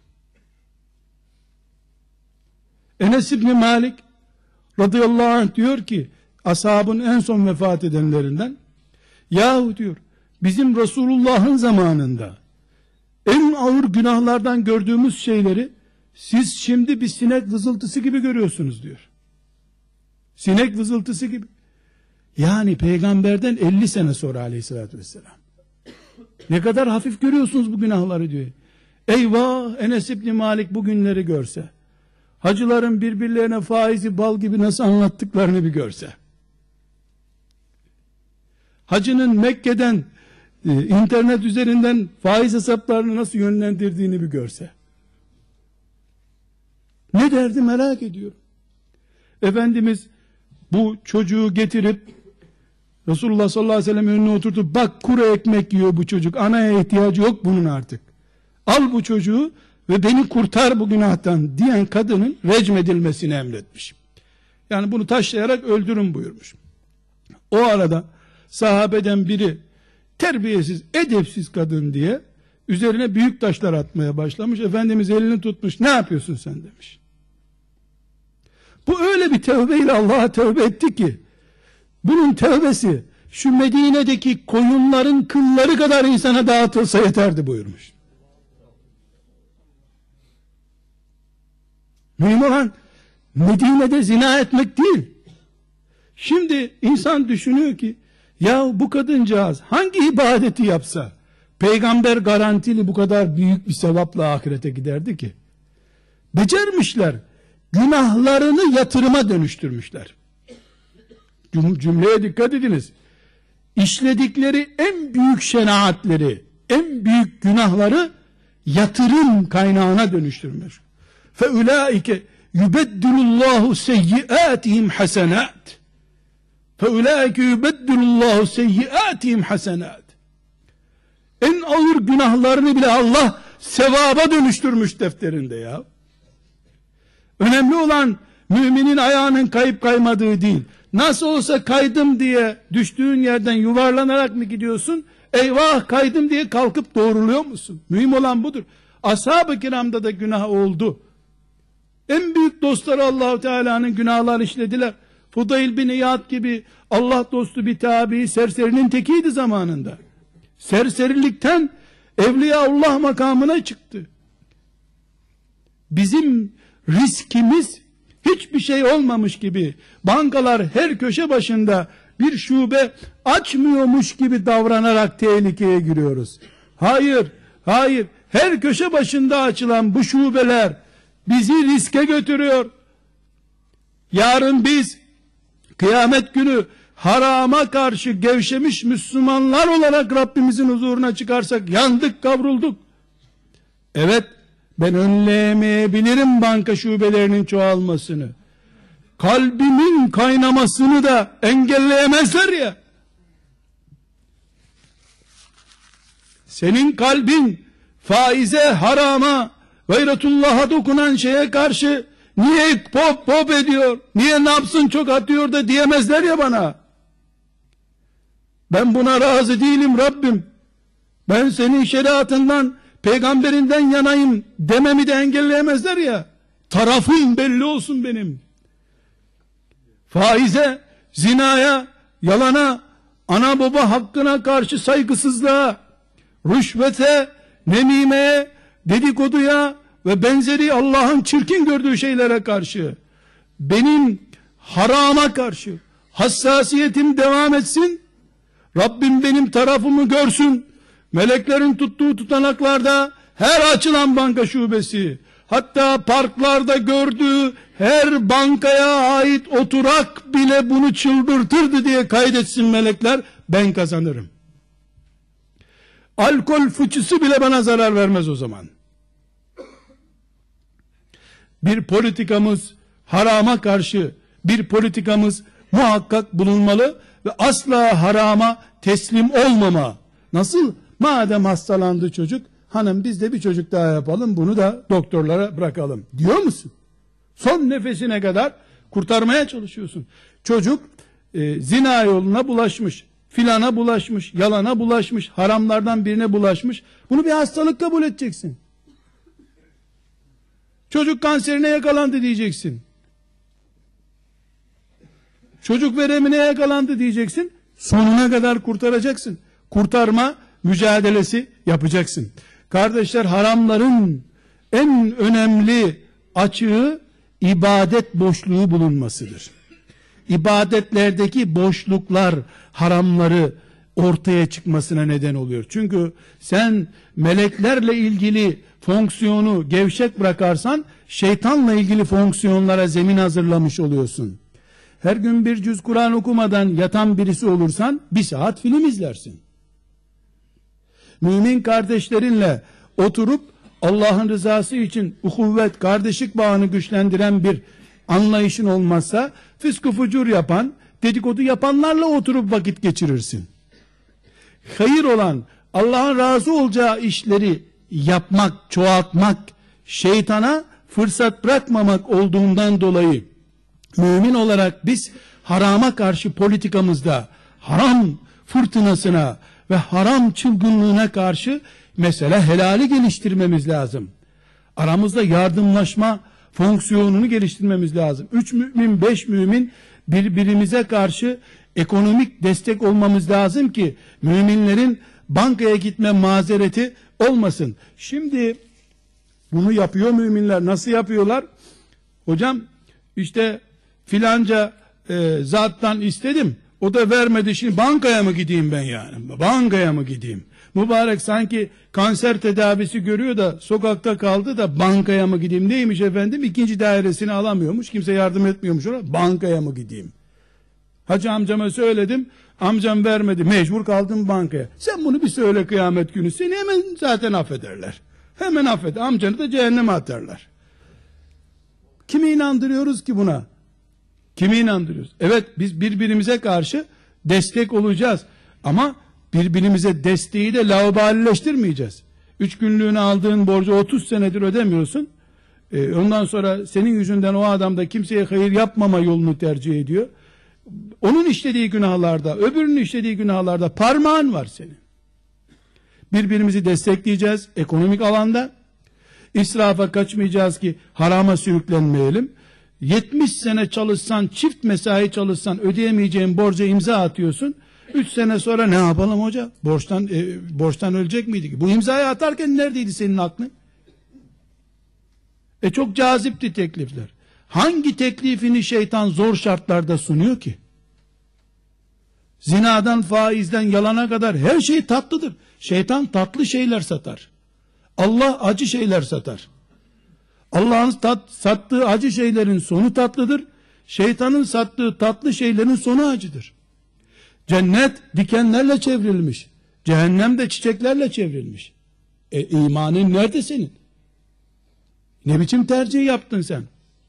Enes İbni Malik radıyallahu anh diyor ki, ashabın en son vefat edenlerinden, yahu diyor, bizim Resulullah'ın zamanında en ağır günahlardan gördüğümüz şeyleri siz şimdi bir sinek vızıltısı gibi görüyorsunuz diyor. Sinek vızıltısı gibi. Yani peygamberden elli sene sonra aleyhissalatü vesselam. Ne kadar hafif görüyorsunuz bu günahları diyor. Eyvah, Enes İbni Malik bu günleri görse, hacıların birbirlerine faizi bal gibi nasıl anlattıklarını bir görse, hacının Mekke'den e, internet üzerinden faiz hesaplarını nasıl yönlendirdiğini bir görse, ne derdi merak ediyorum. Efendimiz bu çocuğu getirip Resulullah sallallahu aleyhi ve sellem önüne oturtup, bak kuru ekmek yiyor bu çocuk, anaya ihtiyacı yok bunun artık, al bu çocuğu ve beni kurtar bu günahtan diyen kadının recmedilmesini emretmiş. Yani bunu taşlayarak öldürün buyurmuş. O arada sahabeden biri terbiyesiz, edepsiz kadın diye üzerine büyük taşlar atmaya başlamış. Efendimiz elini tutmuş, ne yapıyorsun sen demiş. Bu öyle bir tövbeyle Allah'a tövbe etti ki, bunun tövbesi şu Medine'deki koyunların kılları kadar insana dağıtılsa yeterdi buyurmuş. Mühim olan Medine'de zina etmek değil. Şimdi insan düşünüyor ki, ya bu kadıncağız hangi ibadeti yapsa peygamber garantili bu kadar büyük bir sevapla ahirete giderdi ki? Becermişler. Günahlarını yatırıma dönüştürmüşler. Cüm cümleye dikkat ediniz. İşledikleri en büyük şenaatleri, en büyük günahları yatırım kaynağına dönüştürmüş. فَاُولَٰئِكَ يُبَدِّلُ اللّٰهُ سَيِّئَاتِهِمْ حَسَنَاتٍ فَاُولَٰئِكَ يُبَدِّلُ اللّٰهُ سَيِّئَاتِهِمْ حَسَنَاتٍ. En ağır günahlarını bile Allah sevaba dönüştürmüş defterinde ya. Önemli olan müminin ayağının kayıp kaymadığı değil. Nasıl olsa kaydım diye düştüğün yerden yuvarlanarak mı gidiyorsun? Eyvah kaydım diye kalkıp doğruluyor musun? Mühim olan budur. Ashab-ı kiramda da günah oldu. En büyük dostları Allah-u Teala'nın günahlar işlediler. Fudayl bin İyad gibi Allah dostu bir tabi serserinin tekiydi zamanında. Serserilikten Evliyaullah makamına çıktı. Bizim riskimiz hiçbir şey olmamış gibi, bankalar her köşe başında bir şube açmıyormuş gibi davranarak tehlikeye giriyoruz. Hayır, hayır. Her köşe başında açılan bu şubeler bizi riske götürüyor. Yarın biz kıyamet günü harama karşı gevşemiş Müslümanlar olarak Rabbimizin huzuruna çıkarsak yandık, kavrulduk. Evet, ben önleyemeyebilirim banka şubelerinin çoğalmasını. Kalbimin kaynamasını da engelleyemezler ya. Senin kalbin faize, harama, gayretullah'a dokunan şeye karşı niye pop pop ediyor, niye napsın çok atıyor da diyemezler ya bana. Ben buna razı değilim Rabbim. Ben senin şeriatından, peygamberinden yanayım dememi de engelleyemezler ya. Tarafım belli olsun benim. Faize, zinaya, yalana, ana baba hakkına karşı saygısızlığa, rüşvete, nemimeye, dedikoduya ve benzeri Allah'ın çirkin gördüğü şeylere karşı benim harama karşı hassasiyetim devam etsin. Rabbim benim tarafımı görsün. Meleklerin tuttuğu tutanaklarda her açılan banka şubesi, hatta parklarda gördüğü her bankaya ait oturak bile bunu çıldırtırdı diye kaydetsin melekler, ben kazanırım. Alkol fıçısı bile bana zarar vermez o zaman. Bir politikamız, harama karşı bir politikamız muhakkak bulunmalı ve asla harama teslim olmama. Nasıl? Madem hastalandı çocuk, hanım biz de bir çocuk daha yapalım, bunu da doktorlara bırakalım diyor musun? Son nefesine kadar kurtarmaya çalışıyorsun. Çocuk e, zina yoluna bulaşmış, filana bulaşmış, yalana bulaşmış, haramlardan birine bulaşmış. Bunu bir hastalık kabul edeceksin. Çocuk kanserine yakalandı diyeceksin. Çocuk veremine yakalandı diyeceksin. Sonuna kadar kurtaracaksın. Kurtarma mücadelesi yapacaksın. Kardeşler, haramların en önemli açığı ibadet boşluğu bulunmasıdır. İbadetlerdeki boşluklar haramları ortaya çıkmasına neden oluyor. Çünkü sen meleklerle ilgili fonksiyonu gevşek bırakarsan şeytanla ilgili fonksiyonlara zemin hazırlamış oluyorsun. Her gün bir cüz Kur'an okumadan yatan birisi olursan bir saat film izlersin. Mümin kardeşlerinle oturup Allah'ın rızası için uhuvvet, kardeşlik bağını güçlendiren bir anlayışın olmazsa fıskı fucur yapan, dedikodu yapanlarla oturup vakit geçirirsin. Hayır olan, Allah'ın razı olacağı işleri yapmak, çoğaltmak, şeytana fırsat bırakmamak olduğundan dolayı mümin olarak biz harama karşı politikamızda haram fırtınasına ve haram çılgınlığına karşı mesela helali geliştirmemiz lazım. Aramızda yardımlaşma fonksiyonunu geliştirmemiz lazım. Üç mümin, beş mümin birbirimize karşı ekonomik destek olmamız lazım ki müminlerin bankaya gitme mazereti olmasın. Şimdi bunu yapıyor müminler. Nasıl yapıyorlar? Hocam işte filanca e, zattan istedim, o da vermedi, şimdi bankaya mı gideyim ben yani? Bankaya mı gideyim? Mübarek sanki kanser tedavisi görüyor da sokakta kaldı da bankaya mı gideyim? Neymiş efendim? İkinci dairesini alamıyormuş, kimse yardım etmiyormuş ona. Bankaya mı gideyim? Hacı amcama söyledim, amcam vermedi, mecbur kaldım bankaya. Sen bunu bir söyle kıyamet günü, seni hemen zaten affederler. Hemen affet, amcanı da cehenneme atarlar. Kimi inandırıyoruz ki buna? Kimi inandırıyoruz? Evet, biz birbirimize karşı destek olacağız. Ama birbirimize desteği de laubalileştirmeyeceğiz. Üç günlüğüne aldığın borcu otuz senedir ödemiyorsun. Ee, ondan sonra senin yüzünden o adam da kimseye hayır yapmama yolunu tercih ediyor. Onun işlediği günahlarda, öbürünün işlediği günahlarda parmağın var senin. Birbirimizi destekleyeceğiz ekonomik alanda. İsrafa kaçmayacağız ki harama sürüklenmeyelim. yetmiş sene çalışsan, çift mesai çalışsan ödeyemeyeceğin borca imza atıyorsun. üç sene sonra ne yapalım hoca? Borçtan e, borçtan ölecek miydik? Bu imzayı atarken neredeydi senin aklın? E çok cazipti teklifler. Hangi teklifini şeytan zor şartlarda sunuyor ki? Zinadan, faizden, yalana kadar her şey tatlıdır. Şeytan tatlı şeyler satar. Allah acı şeyler satar. Allah'ın tat, sattığı acı şeylerin sonu tatlıdır. Şeytanın sattığı tatlı şeylerin sonu acıdır. Cennet dikenlerle çevrilmiş. Cehennem de çiçeklerle çevrilmiş. E imanın nerede senin? Ne biçim tercih yaptın sen?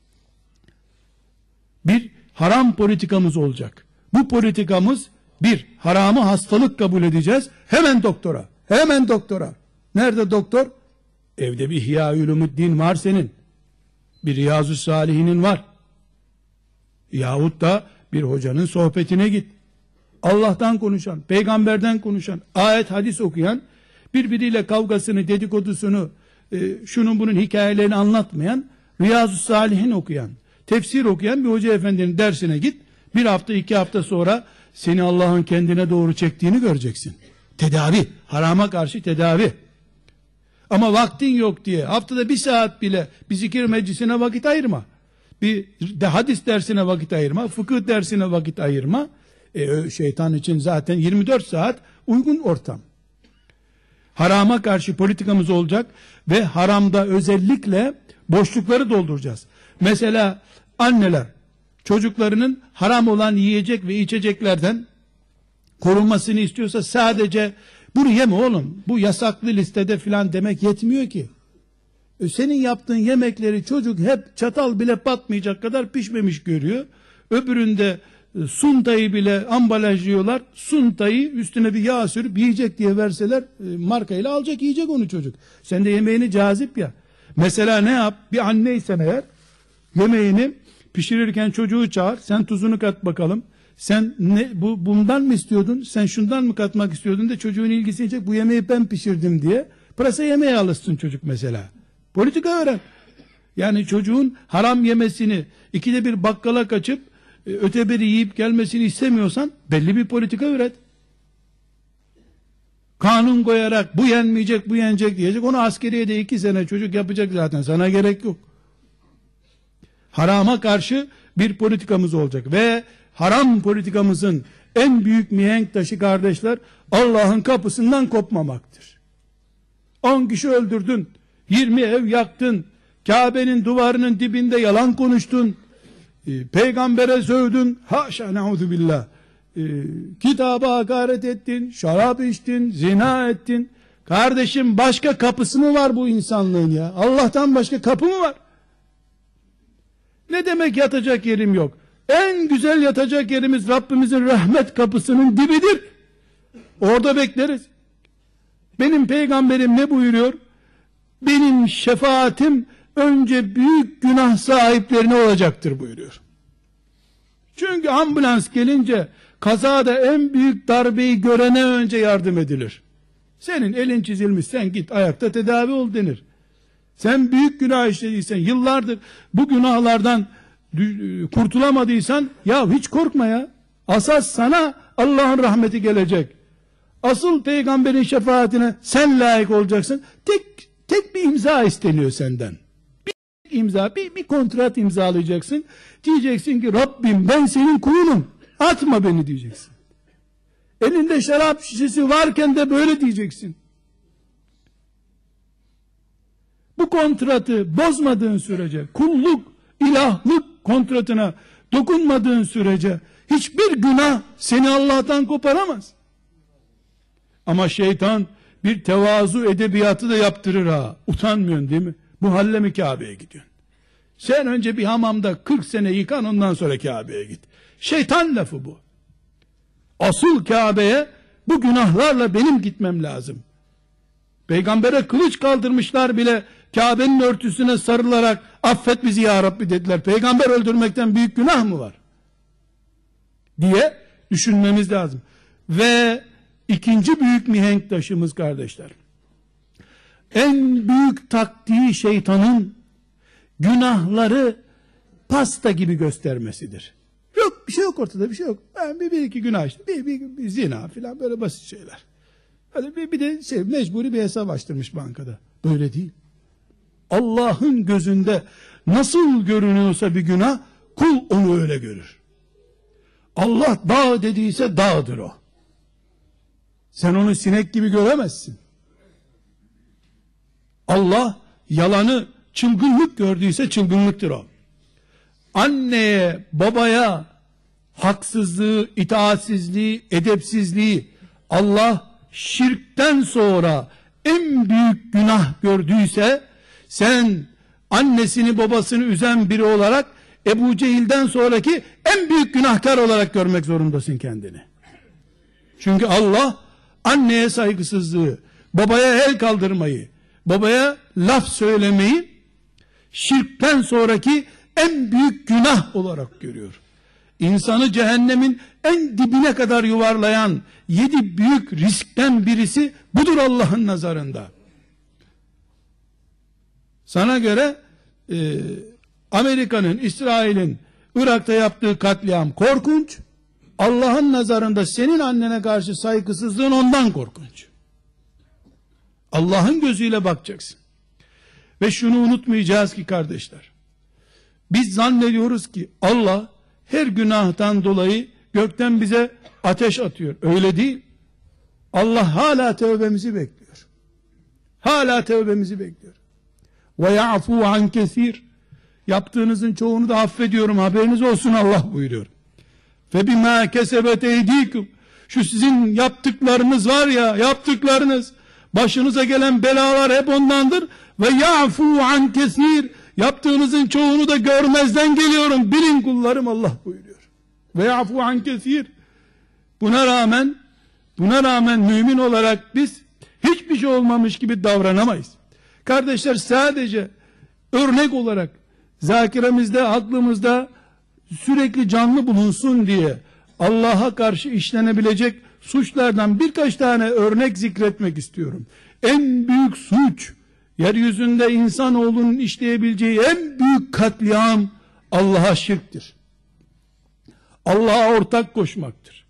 Bir haram politikamız olacak. Bu politikamız bir, haramı hastalık kabul edeceğiz. Hemen doktora. Hemen doktora. Nerede doktor? Evde bir İhya-ül-Ulumuddin var senin. Bir Riyazu Salihinin var. Yahut da bir hocanın sohbetine git. Allah'tan konuşan, peygamberden konuşan, ayet hadis okuyan, birbiriyle kavgasını, dedikodusunu, e, şunun bunun hikayelerini anlatmayan, Riyazu Salihin okuyan, tefsir okuyan bir hoca efendinin dersine git. Bir hafta, iki hafta sonra seni Allah'ın kendine doğru çektiğini göreceksin. Tedavi, harama karşı tedavi. Ama vaktin yok diye haftada bir saat bile bir zikir meclisine vakit ayırma. Bir de hadis dersine vakit ayırma, fıkıh dersine vakit ayırma. E, şeytan için zaten yirmi dört saat uygun ortam. Harama karşı politikamız olacak ve haramda özellikle boşlukları dolduracağız. Mesela anneler çocuklarının haram olan yiyecek ve içeceklerden korunmasını istiyorsa sadece bunu yeme oğlum, bu yasaklı listede filan demek yetmiyor ki. E, senin yaptığın yemekleri çocuk hep çatal bile batmayacak kadar pişmemiş görüyor. Öbüründe e, suntayı bile ambalajlıyorlar. Suntayı üstüne bir yağ sürüp yiyecek diye verseler e, markayla alacak, yiyecek onu çocuk. Sen de yemeğini cazip ya. Mesela ne yap? Bir anneysen eğer yemeğini pişirirken çocuğu çağır. Sen tuzunu kat bakalım. Sen ne, bu bundan mı istiyordun? Sen şundan mı katmak istiyordun de çocuğun ilgisini çek. Bu yemeği ben pişirdim diye. Pırasa yemeğe alışsın çocuk mesela. Politika öğren. Yani çocuğun haram yemesini, ikide bir bakkala kaçıp e, öteberi yiyip gelmesini istemiyorsan belli bir politika öğret. Kanun koyarak bu yenmeyecek, bu yenecek diyecek. Onu askeriyede iki sene çocuk yapacak zaten. Sana gerek yok. Harama karşı bir politikamız olacak ve haram politikamızın en büyük mihenk taşı kardeşler, Allah'ın kapısından kopmamaktır. On kişi öldürdün, yirmi ev yaktın, Kabe'nin duvarının dibinde yalan konuştun, e, peygambere sövdün, haşa ne'udzubillah, e, kitaba hakaret ettin, şarap içtin, zina ettin. Kardeşim, başka kapısı mı var bu insanlığın ya? Allah'tan başka kapı mı var? Ne demek yatacak yerim yok? En güzel yatacak yerimiz Rabbimizin rahmet kapısının dibidir. Orada bekleriz. Benim peygamberim ne buyuruyor? Benim şefaatim önce büyük günah sahiplerine olacaktır buyuruyor. Çünkü ambulans gelince kazada en büyük darbeyi görene önce yardım edilir. Senin elin çizilmiş, sen git ayakta tedavi ol denir. Sen büyük günah işlediysen, yıllardır bu günahlardan kurtulamadıysan, ya hiç korkma ya. Asas sana Allah'ın rahmeti gelecek. Asıl peygamberin şefaatine sen layık olacaksın. Tek tek bir imza isteniyor senden. Bir imza, bir, bir kontrat imzalayacaksın. Diyeceksin ki Rabbim ben senin kulunum. Atma beni diyeceksin. Elinde şarap şişesi varken de böyle diyeceksin. Bu kontratı bozmadığın sürece, kulluk, ilahlık kontratına dokunmadığın sürece hiçbir günah seni Allah'tan koparamaz. Ama şeytan bir tevazu edebiyatı da yaptırır ha. Utanmıyorsun değil mi? Bu halle mi Kabe'ye gidiyorsun? Sen önce bir hamamda kırk sene yıkan, ondan sonra Kabe'ye git. Şeytan lafı bu. Asıl Kabe'ye bu günahlarla benim gitmem lazım. Peygambere kılıç kaldırmışlar bile Kabe'nin örtüsüne sarılarak affet bizi ya Rabbi dediler. Peygamber öldürmekten büyük günah mı var? Diye düşünmemiz lazım. Ve ikinci büyük mihenk taşımız kardeşler, en büyük taktiği şeytanın günahları pasta gibi göstermesidir. Yok bir şey yok ortada, bir şey yok. Ben bir, bir iki günah işte, bir, bir, bir zina filan, böyle basit şeyler. Hadi bir, bir de şey, mecburi bir hesap açtırmış bankada. Böyle değil. Allah'ın gözünde nasıl görünüyorsa bir günah, kul onu öyle görür. Allah dağ dediyse dağdır o. Sen onu sinek gibi göremezsin. Allah yalanı çılgınlık gördüyse çılgınlıktır o. Anneye, babaya haksızlığı, itaatsizliği, edepsizliği Allah şirkten sonra en büyük günah gördüyse, sen annesini babasını üzen biri olarak Ebu Cehil'den sonraki en büyük günahkar olarak görmek zorundasın kendini. Çünkü Allah anneye saygısızlığı, babaya el kaldırmayı, babaya laf söylemeyi şirkten sonraki en büyük günah olarak görüyor. İnsanı cehennemin en dibine kadar yuvarlayan yedi büyük riskten birisi budur Allah'ın nazarında. Sana göre e, Amerika'nın, İsrail'in Irak'ta yaptığı katliam korkunç. Allah'ın nazarında senin annene karşı saygısızlığın ondan korkunç. Allah'ın gözüyle bakacaksın. Ve şunu unutmayacağız ki kardeşler, biz zannediyoruz ki Allah her günahtan dolayı gökten bize ateş atıyor. Öyle değil. Allah hala tövbemizi bekliyor. Hala tövbemizi bekliyor. Ve ya'fu an kesir. Yaptığınızın çoğunu da affediyorum, haberiniz olsun Allah buyuruyor. Fe bima kesebet eydikum. Şu sizin yaptıklarınız var ya, yaptıklarınız, başınıza gelen belalar hep ondandır. Ve ya'fu an kesir. Yaptığınızın çoğunu da görmezden geliyorum. Bilin kullarım Allah buyuruyor. Ve ya'fu an kesir. Buna rağmen, buna rağmen mümin olarak biz hiçbir şey olmamış gibi davranamayız. Kardeşler, sadece örnek olarak zakiremizde, aklımızda sürekli canlı bulunsun diye Allah'a karşı işlenebilecek suçlardan birkaç tane örnek zikretmek istiyorum. En büyük suç, yeryüzünde insanoğlunun işleyebileceği en büyük katliam Allah'a şirktir. Allah'a ortak koşmaktır.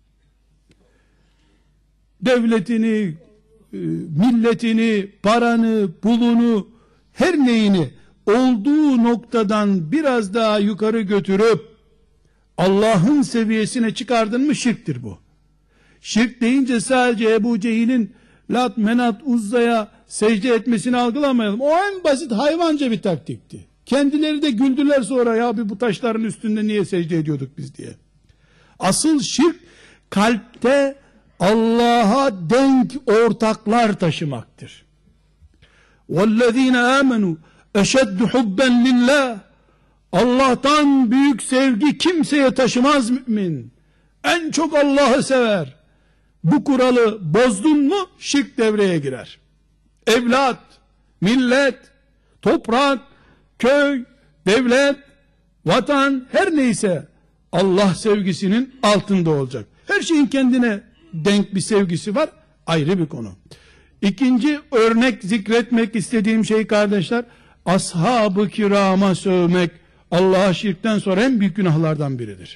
Devletini, milletini, paranı, pulunu, her neyini olduğu noktadan biraz daha yukarı götürüp Allah'ın seviyesine çıkardın mı şirktir bu. Şirk deyince sadece Ebu Cehil'in Lat, Menat, Uzza'ya secde etmesini algılamayalım. O en basit hayvanca bir taktikti. Kendileri de güldüler sonra, ya bu taşların üstünde niye secde ediyorduk biz diye. Asıl şirk kalpte Allah'a denk ortaklar taşımaktır. وَالَّذ۪ينَ آمَنُوا اَشَدُّ حُبًّا لِلّٰهِ. Allah'tan büyük sevgi kimseye taşımaz mümin. En çok Allah'ı sever. Bu kuralı bozdun mu şirk devreye girer. Evlat, millet, toprak, köy, devlet, vatan, her neyse Allah sevgisinin altında olacak. Her şeyin kendine denk bir sevgisi var, ayrı bir konu. İkinci örnek zikretmek istediğim şey kardeşler, ashab-ı kirama sövmek Allah'a şirkten sonra en büyük günahlardan biridir.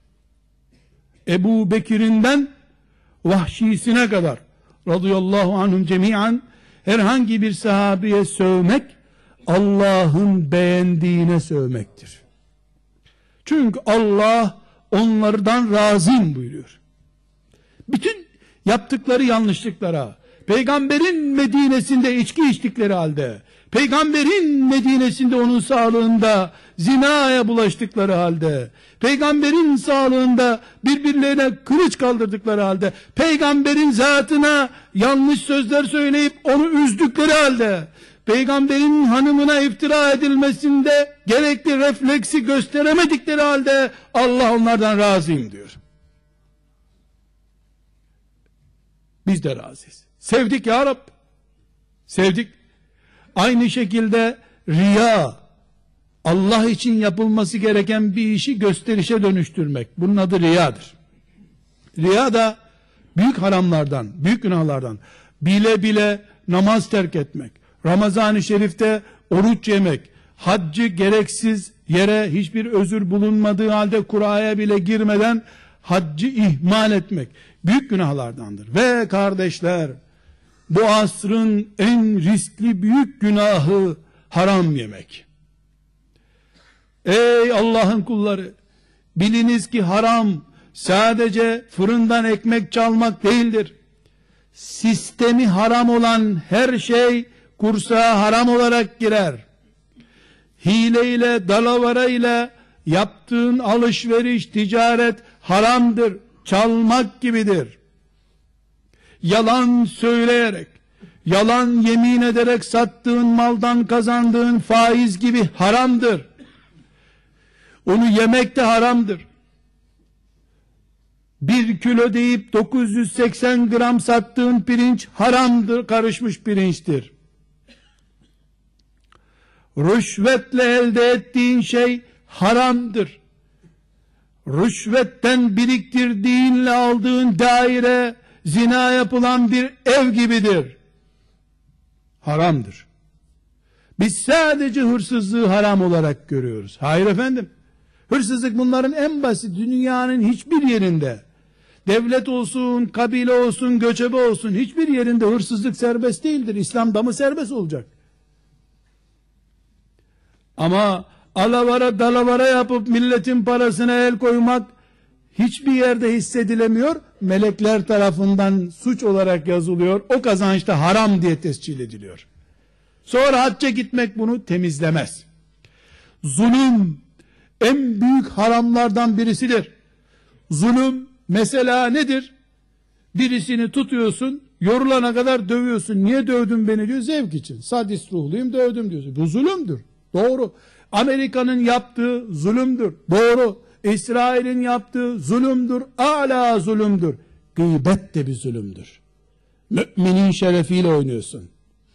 Ebu Bekir'inden Vahşisine kadar radıyallahu anhum cemiyan herhangi bir sahabeye sövmek Allah'ın beğendiğine sövmektir. Çünkü Allah onlardan razıyım buyuruyor. Bütün yaptıkları yanlışlıklara, Peygamberin Medine'sinde içki içtikleri halde, Peygamberin Medine'sinde onun sağlığında zinaya bulaştıkları halde, Peygamberin sağlığında birbirlerine kılıç kaldırdıkları halde, Peygamberin zatına yanlış sözler söyleyip onu üzdükleri halde, Peygamberin hanımına iftira edilmesinde gerekli refleksi gösteremedikleri halde Allah onlardan razıyım diyor. Biz de razıyız. Sevdik ya Rab. Sevdik. Aynı şekilde riya, Allah için yapılması gereken bir işi gösterişe dönüştürmek. Bunun adı riyadır. Riya da büyük haramlardan, büyük günahlardan. Bile bile namaz terk etmek, Ramazan-ı Şerif'te oruç yemek, haccı gereksiz yere hiçbir özür bulunmadığı halde kuraya bile girmeden haccı ihmal etmek büyük günahlardandır. Ve kardeşler, bu asrın en riskli büyük günahı haram yemek. Ey Allah'ın kulları, biliniz ki haram sadece fırından ekmek çalmak değildir. Sistemi haram olan her şey kursağa haram olarak girer. Hileyle, dalavarayla yaptığın alışveriş, ticaret haramdır. Çalmak gibidir. Yalan söyleyerek, yalan yemin ederek sattığın maldan kazandığın faiz gibi haramdır. Onu yemek de haramdır. Bir kilo deyip dokuz yüz seksen gram sattığın pirinç haramdır, karışmış pirinçtir. Rüşvetle elde ettiğin şey haramdır. Rüşvetten biriktirdiğinle aldığın daire zina yapılan bir ev gibidir. Haramdır. Biz sadece hırsızlığı haram olarak görüyoruz. Hayır efendim. Hırsızlık bunların en basit, dünyanın hiçbir yerinde, devlet olsun, kabile olsun, göçebe olsun, hiçbir yerinde hırsızlık serbest değildir. İslam'da mı serbest olacak? Ama alavara dalavara yapıp milletin parasına el koymak hiçbir yerde hissedilemiyor. Melekler tarafından suç olarak yazılıyor. O kazançta haram diye tescil ediliyor. Sonra hacca gitmek bunu temizlemez. Zulüm en büyük haramlardan birisidir. Zulüm mesela nedir? Birisini tutuyorsun, yorulana kadar dövüyorsun. Niye dövdün beni diyor, zevk için. Sadist ruhluyum, dövdüm diyorsun. Bu zulümdür. Doğru. Amerika'nın yaptığı zulümdür. Doğru. İsrail'in yaptığı zulümdür. Âlâ zulümdür. Gıybet de bir zulümdür. Müminin şerefiyle oynuyorsun.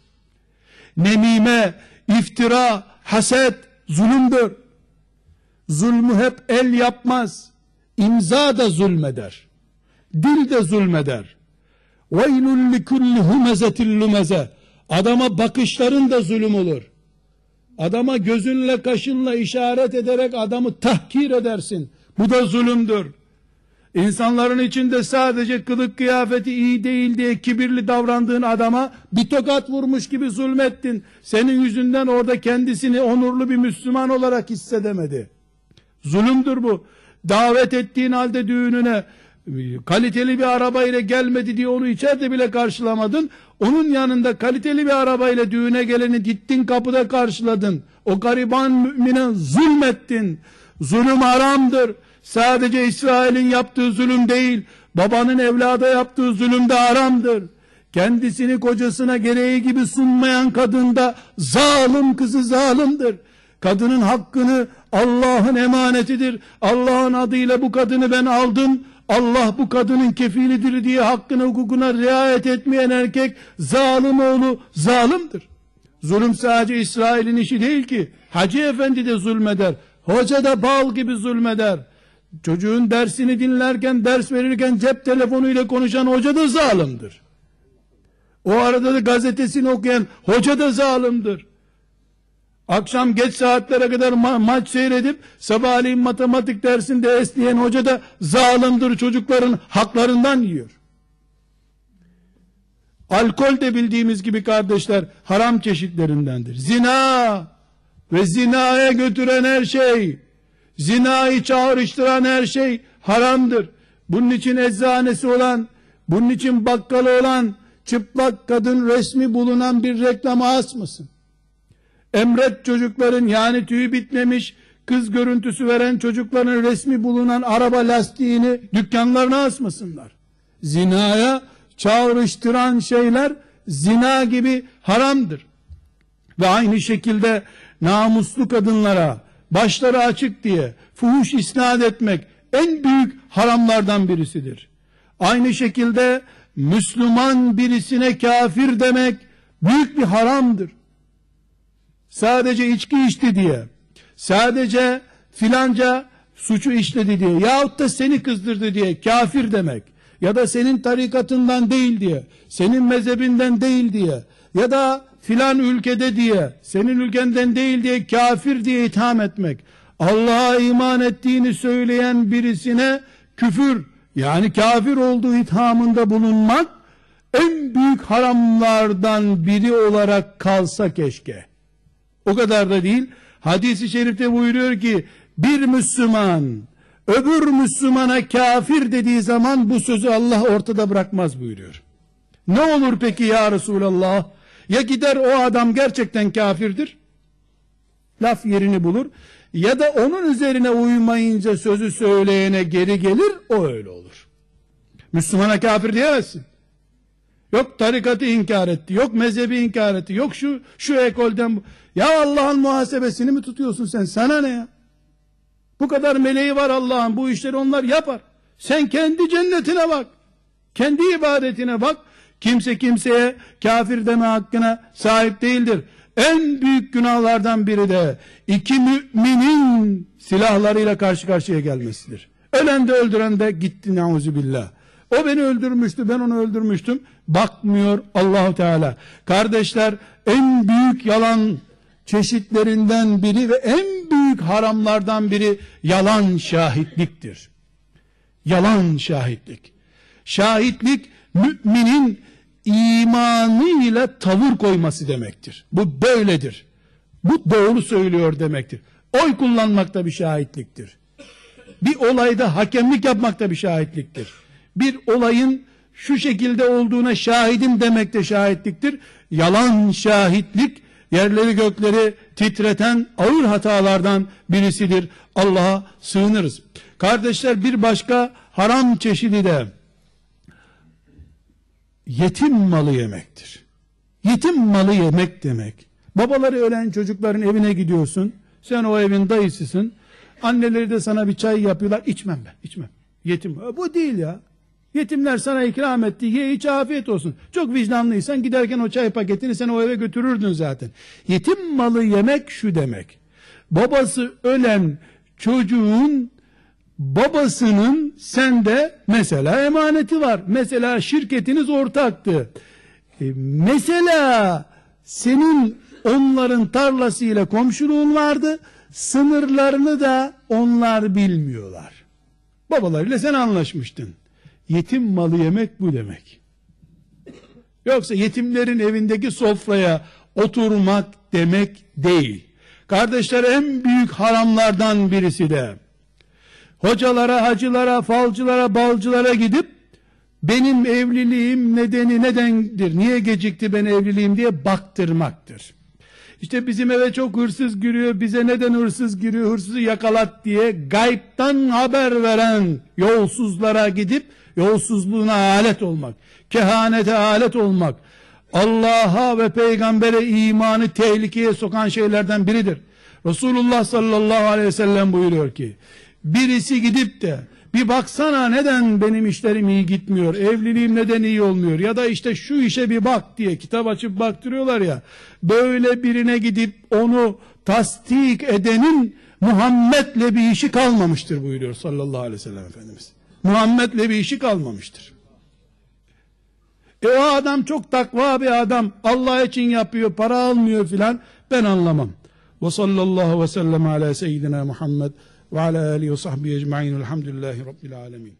Nemime, iftira, haset zulümdür. Zulmü hep el yapmaz. İmza da zulmeder. Dil de zulmeder. وَيْلُ لِكُلِّ هُمَزَةٍ لُمَزَةٍ Adama bakışların da zulüm olur. Adama gözünle kaşınla işaret ederek adamı tahkir edersin. Bu da zulümdür. İnsanların içinde sadece kılık kıyafeti iyi değil diye kibirli davrandığın adama bir tokat vurmuş gibi zulmettin. Senin yüzünden orada kendisini onurlu bir Müslüman olarak hissedemedi. Zulümdür bu. Davet ettiğin halde düğününe kaliteli bir arabayla gelmedi diye onu içeride bile karşılamadın. Onun yanında kaliteli bir arabayla düğüne geleni gittin kapıda karşıladın. O gariban mümine zulmettin. Zulüm haramdır. Sadece İsrail'in yaptığı zulüm değil, babanın evlada yaptığı zulüm de haramdır. Kendisini kocasına gereği gibi sunmayan kadın da zalim kızı zalimdir. Kadının hakkını Allah'ın emanetidir. Allah'ın adıyla bu kadını ben aldım. Allah bu kadının kefilidir diye hakkına hukukuna riayet etmeyen erkek zalim oğlu zalimdir. Zulüm sadece İsrail'in işi değil ki. Hacı efendi de zulmeder. Hoca da bal gibi zulmeder. Çocuğun dersini dinlerken, ders verirken cep telefonuyla konuşan hoca da zalimdir. O arada da gazetesini okuyan hoca da zalimdir. Akşam geç saatlere kadar ma- maç seyredip sabahleyin matematik dersinde esneyen hoca da zalimdir, çocukların haklarından yiyor. Alkol de bildiğimiz gibi kardeşler haram çeşitlerindendir. Zina ve zinaya götüren her şey, zinayı çağrıştıran her şey haramdır. Bunun için eczanesi olan, bunun için bakkalı olan, çıplak kadın resmi bulunan bir reklama asmasın. Emret çocukların, yani tüyü bitmemiş kız görüntüsü veren çocukların resmi bulunan araba lastiğini dükkanlarına asmasınlar. Zinaya çağrıştıran şeyler zina gibi haramdır. Ve aynı şekilde namuslu kadınlara başları açık diye fuhuş isnat etmek en büyük haramlardan birisidir. Aynı şekilde Müslüman birisine kafir demek büyük bir haramdır. Sadece içki içti diye, sadece filanca suçu işledi diye yahut da seni kızdırdı diye kafir demek, ya da senin tarikatından değil diye, senin mezhebinden değil diye, ya da filan ülkede diye, senin ülkenden değil diye kafir diye itham etmek, Allah'a iman ettiğini söyleyen birisine küfür, yani kafir olduğu ithamında bulunmak en büyük haramlardan biri olarak kalsa keşke. O kadar da değil. Hadis-i şerifte buyuruyor ki bir Müslüman öbür Müslümana kafir dediği zaman bu sözü Allah ortada bırakmaz buyuruyor. Ne olur peki ya Resulallah? Ya gider o adam gerçekten kafirdir, laf yerini bulur, ya da onun üzerine uymayınca sözü söyleyene geri gelir, o öyle olur. Müslümana kafir diyemezsin. Yok tarikatı inkar etti, yok mezhebi inkar etti, yok şu şu ekolden bu. Ya Allah'ın muhasebesini mi tutuyorsun sen? Sana ne ya? Bu kadar meleği var Allah'ın, bu işleri onlar yapar. Sen kendi cennetine bak. Kendi ibadetine bak. Kimse kimseye kafir deme hakkına sahip değildir. En büyük günahlardan biri de iki müminin silahlarıyla karşı karşıya gelmesidir. Ölen de öldüren de gitti nauzubillah. O beni öldürmüştü, ben onu öldürmüştüm. Bakmıyor Allahu Teala. Kardeşler, en büyük yalan çeşitlerinden biri ve en büyük haramlardan biri yalan şahitliktir. Yalan şahitlik. Şahitlik müminin imanıyla tavır koyması demektir. Bu böyledir. Bu doğru söylüyor demektir. Oy kullanmak da bir şahitliktir. Bir olayda hakemlik yapmak da bir şahitliktir. Bir olayın şu şekilde olduğuna şahidim demek de şahitliktir. Yalan şahitlik yerleri gökleri titreten ağır hatalardan birisidir. Allah'a sığınırız. Kardeşler, bir başka haram çeşidi de yetim malı yemektir. Yetim malı yemek demek. Babaları ölen çocukların evine gidiyorsun. Sen o evin dayısısın. Anneleri de sana bir çay yapıyorlar. İçmem ben, içmem. Yetim. Bu değil ya. Yetimler sana ikram etti. Ye iç, afiyet olsun. Çok vicdanlıysan giderken o çay paketini sen o eve götürürdün zaten. Yetim malı yemek şu demek. Babası ölen çocuğun babasının sende mesela emaneti var. Mesela şirketiniz ortaktı. E, mesela senin onların tarlasıyla komşuluğun vardı. Sınırlarını da onlar bilmiyorlar. Babalarıyla sen anlaşmıştın. Yetim malı yemek bu demek. Yoksa yetimlerin evindeki sofraya oturmak demek değil. Kardeşler, en büyük haramlardan birisi de hocalara, hacılara, falcılara, balcılara gidip benim evliliğim nedeni nedendir, niye gecikti ben evliliğim diye baktırmaktır. İşte bizim eve çok hırsız giriyor, bize neden hırsız giriyor, hırsızı yakalat diye gaybtan haber veren yolsuzlara gidip yolsuzluğuna alet olmak, kehanete alet olmak, Allah'a ve peygambere imanı tehlikeye sokan şeylerden biridir. Resulullah sallallahu aleyhi ve sellem buyuruyor ki, birisi gidip de bir baksana neden benim işlerim iyi gitmiyor, evliliğim neden iyi olmuyor, ya da işte şu işe bir bak diye kitap açıp baktırıyorlar ya, böyle birine gidip onu tasdik edenin Muhammed'le bir işi kalmamıştır buyuruyor sallallahu aleyhi ve sellem Efendimiz. Muhammed'le bir işi kalmamıştır. E o adam çok takva bir adam, Allah için yapıyor, para almıyor filan, ben anlamam. Ve sallallahu ve sellem ala seyyidina Muhammed ve ala alihi ve sahbihi ecma'in, elhamdülillahi rabbil alemin.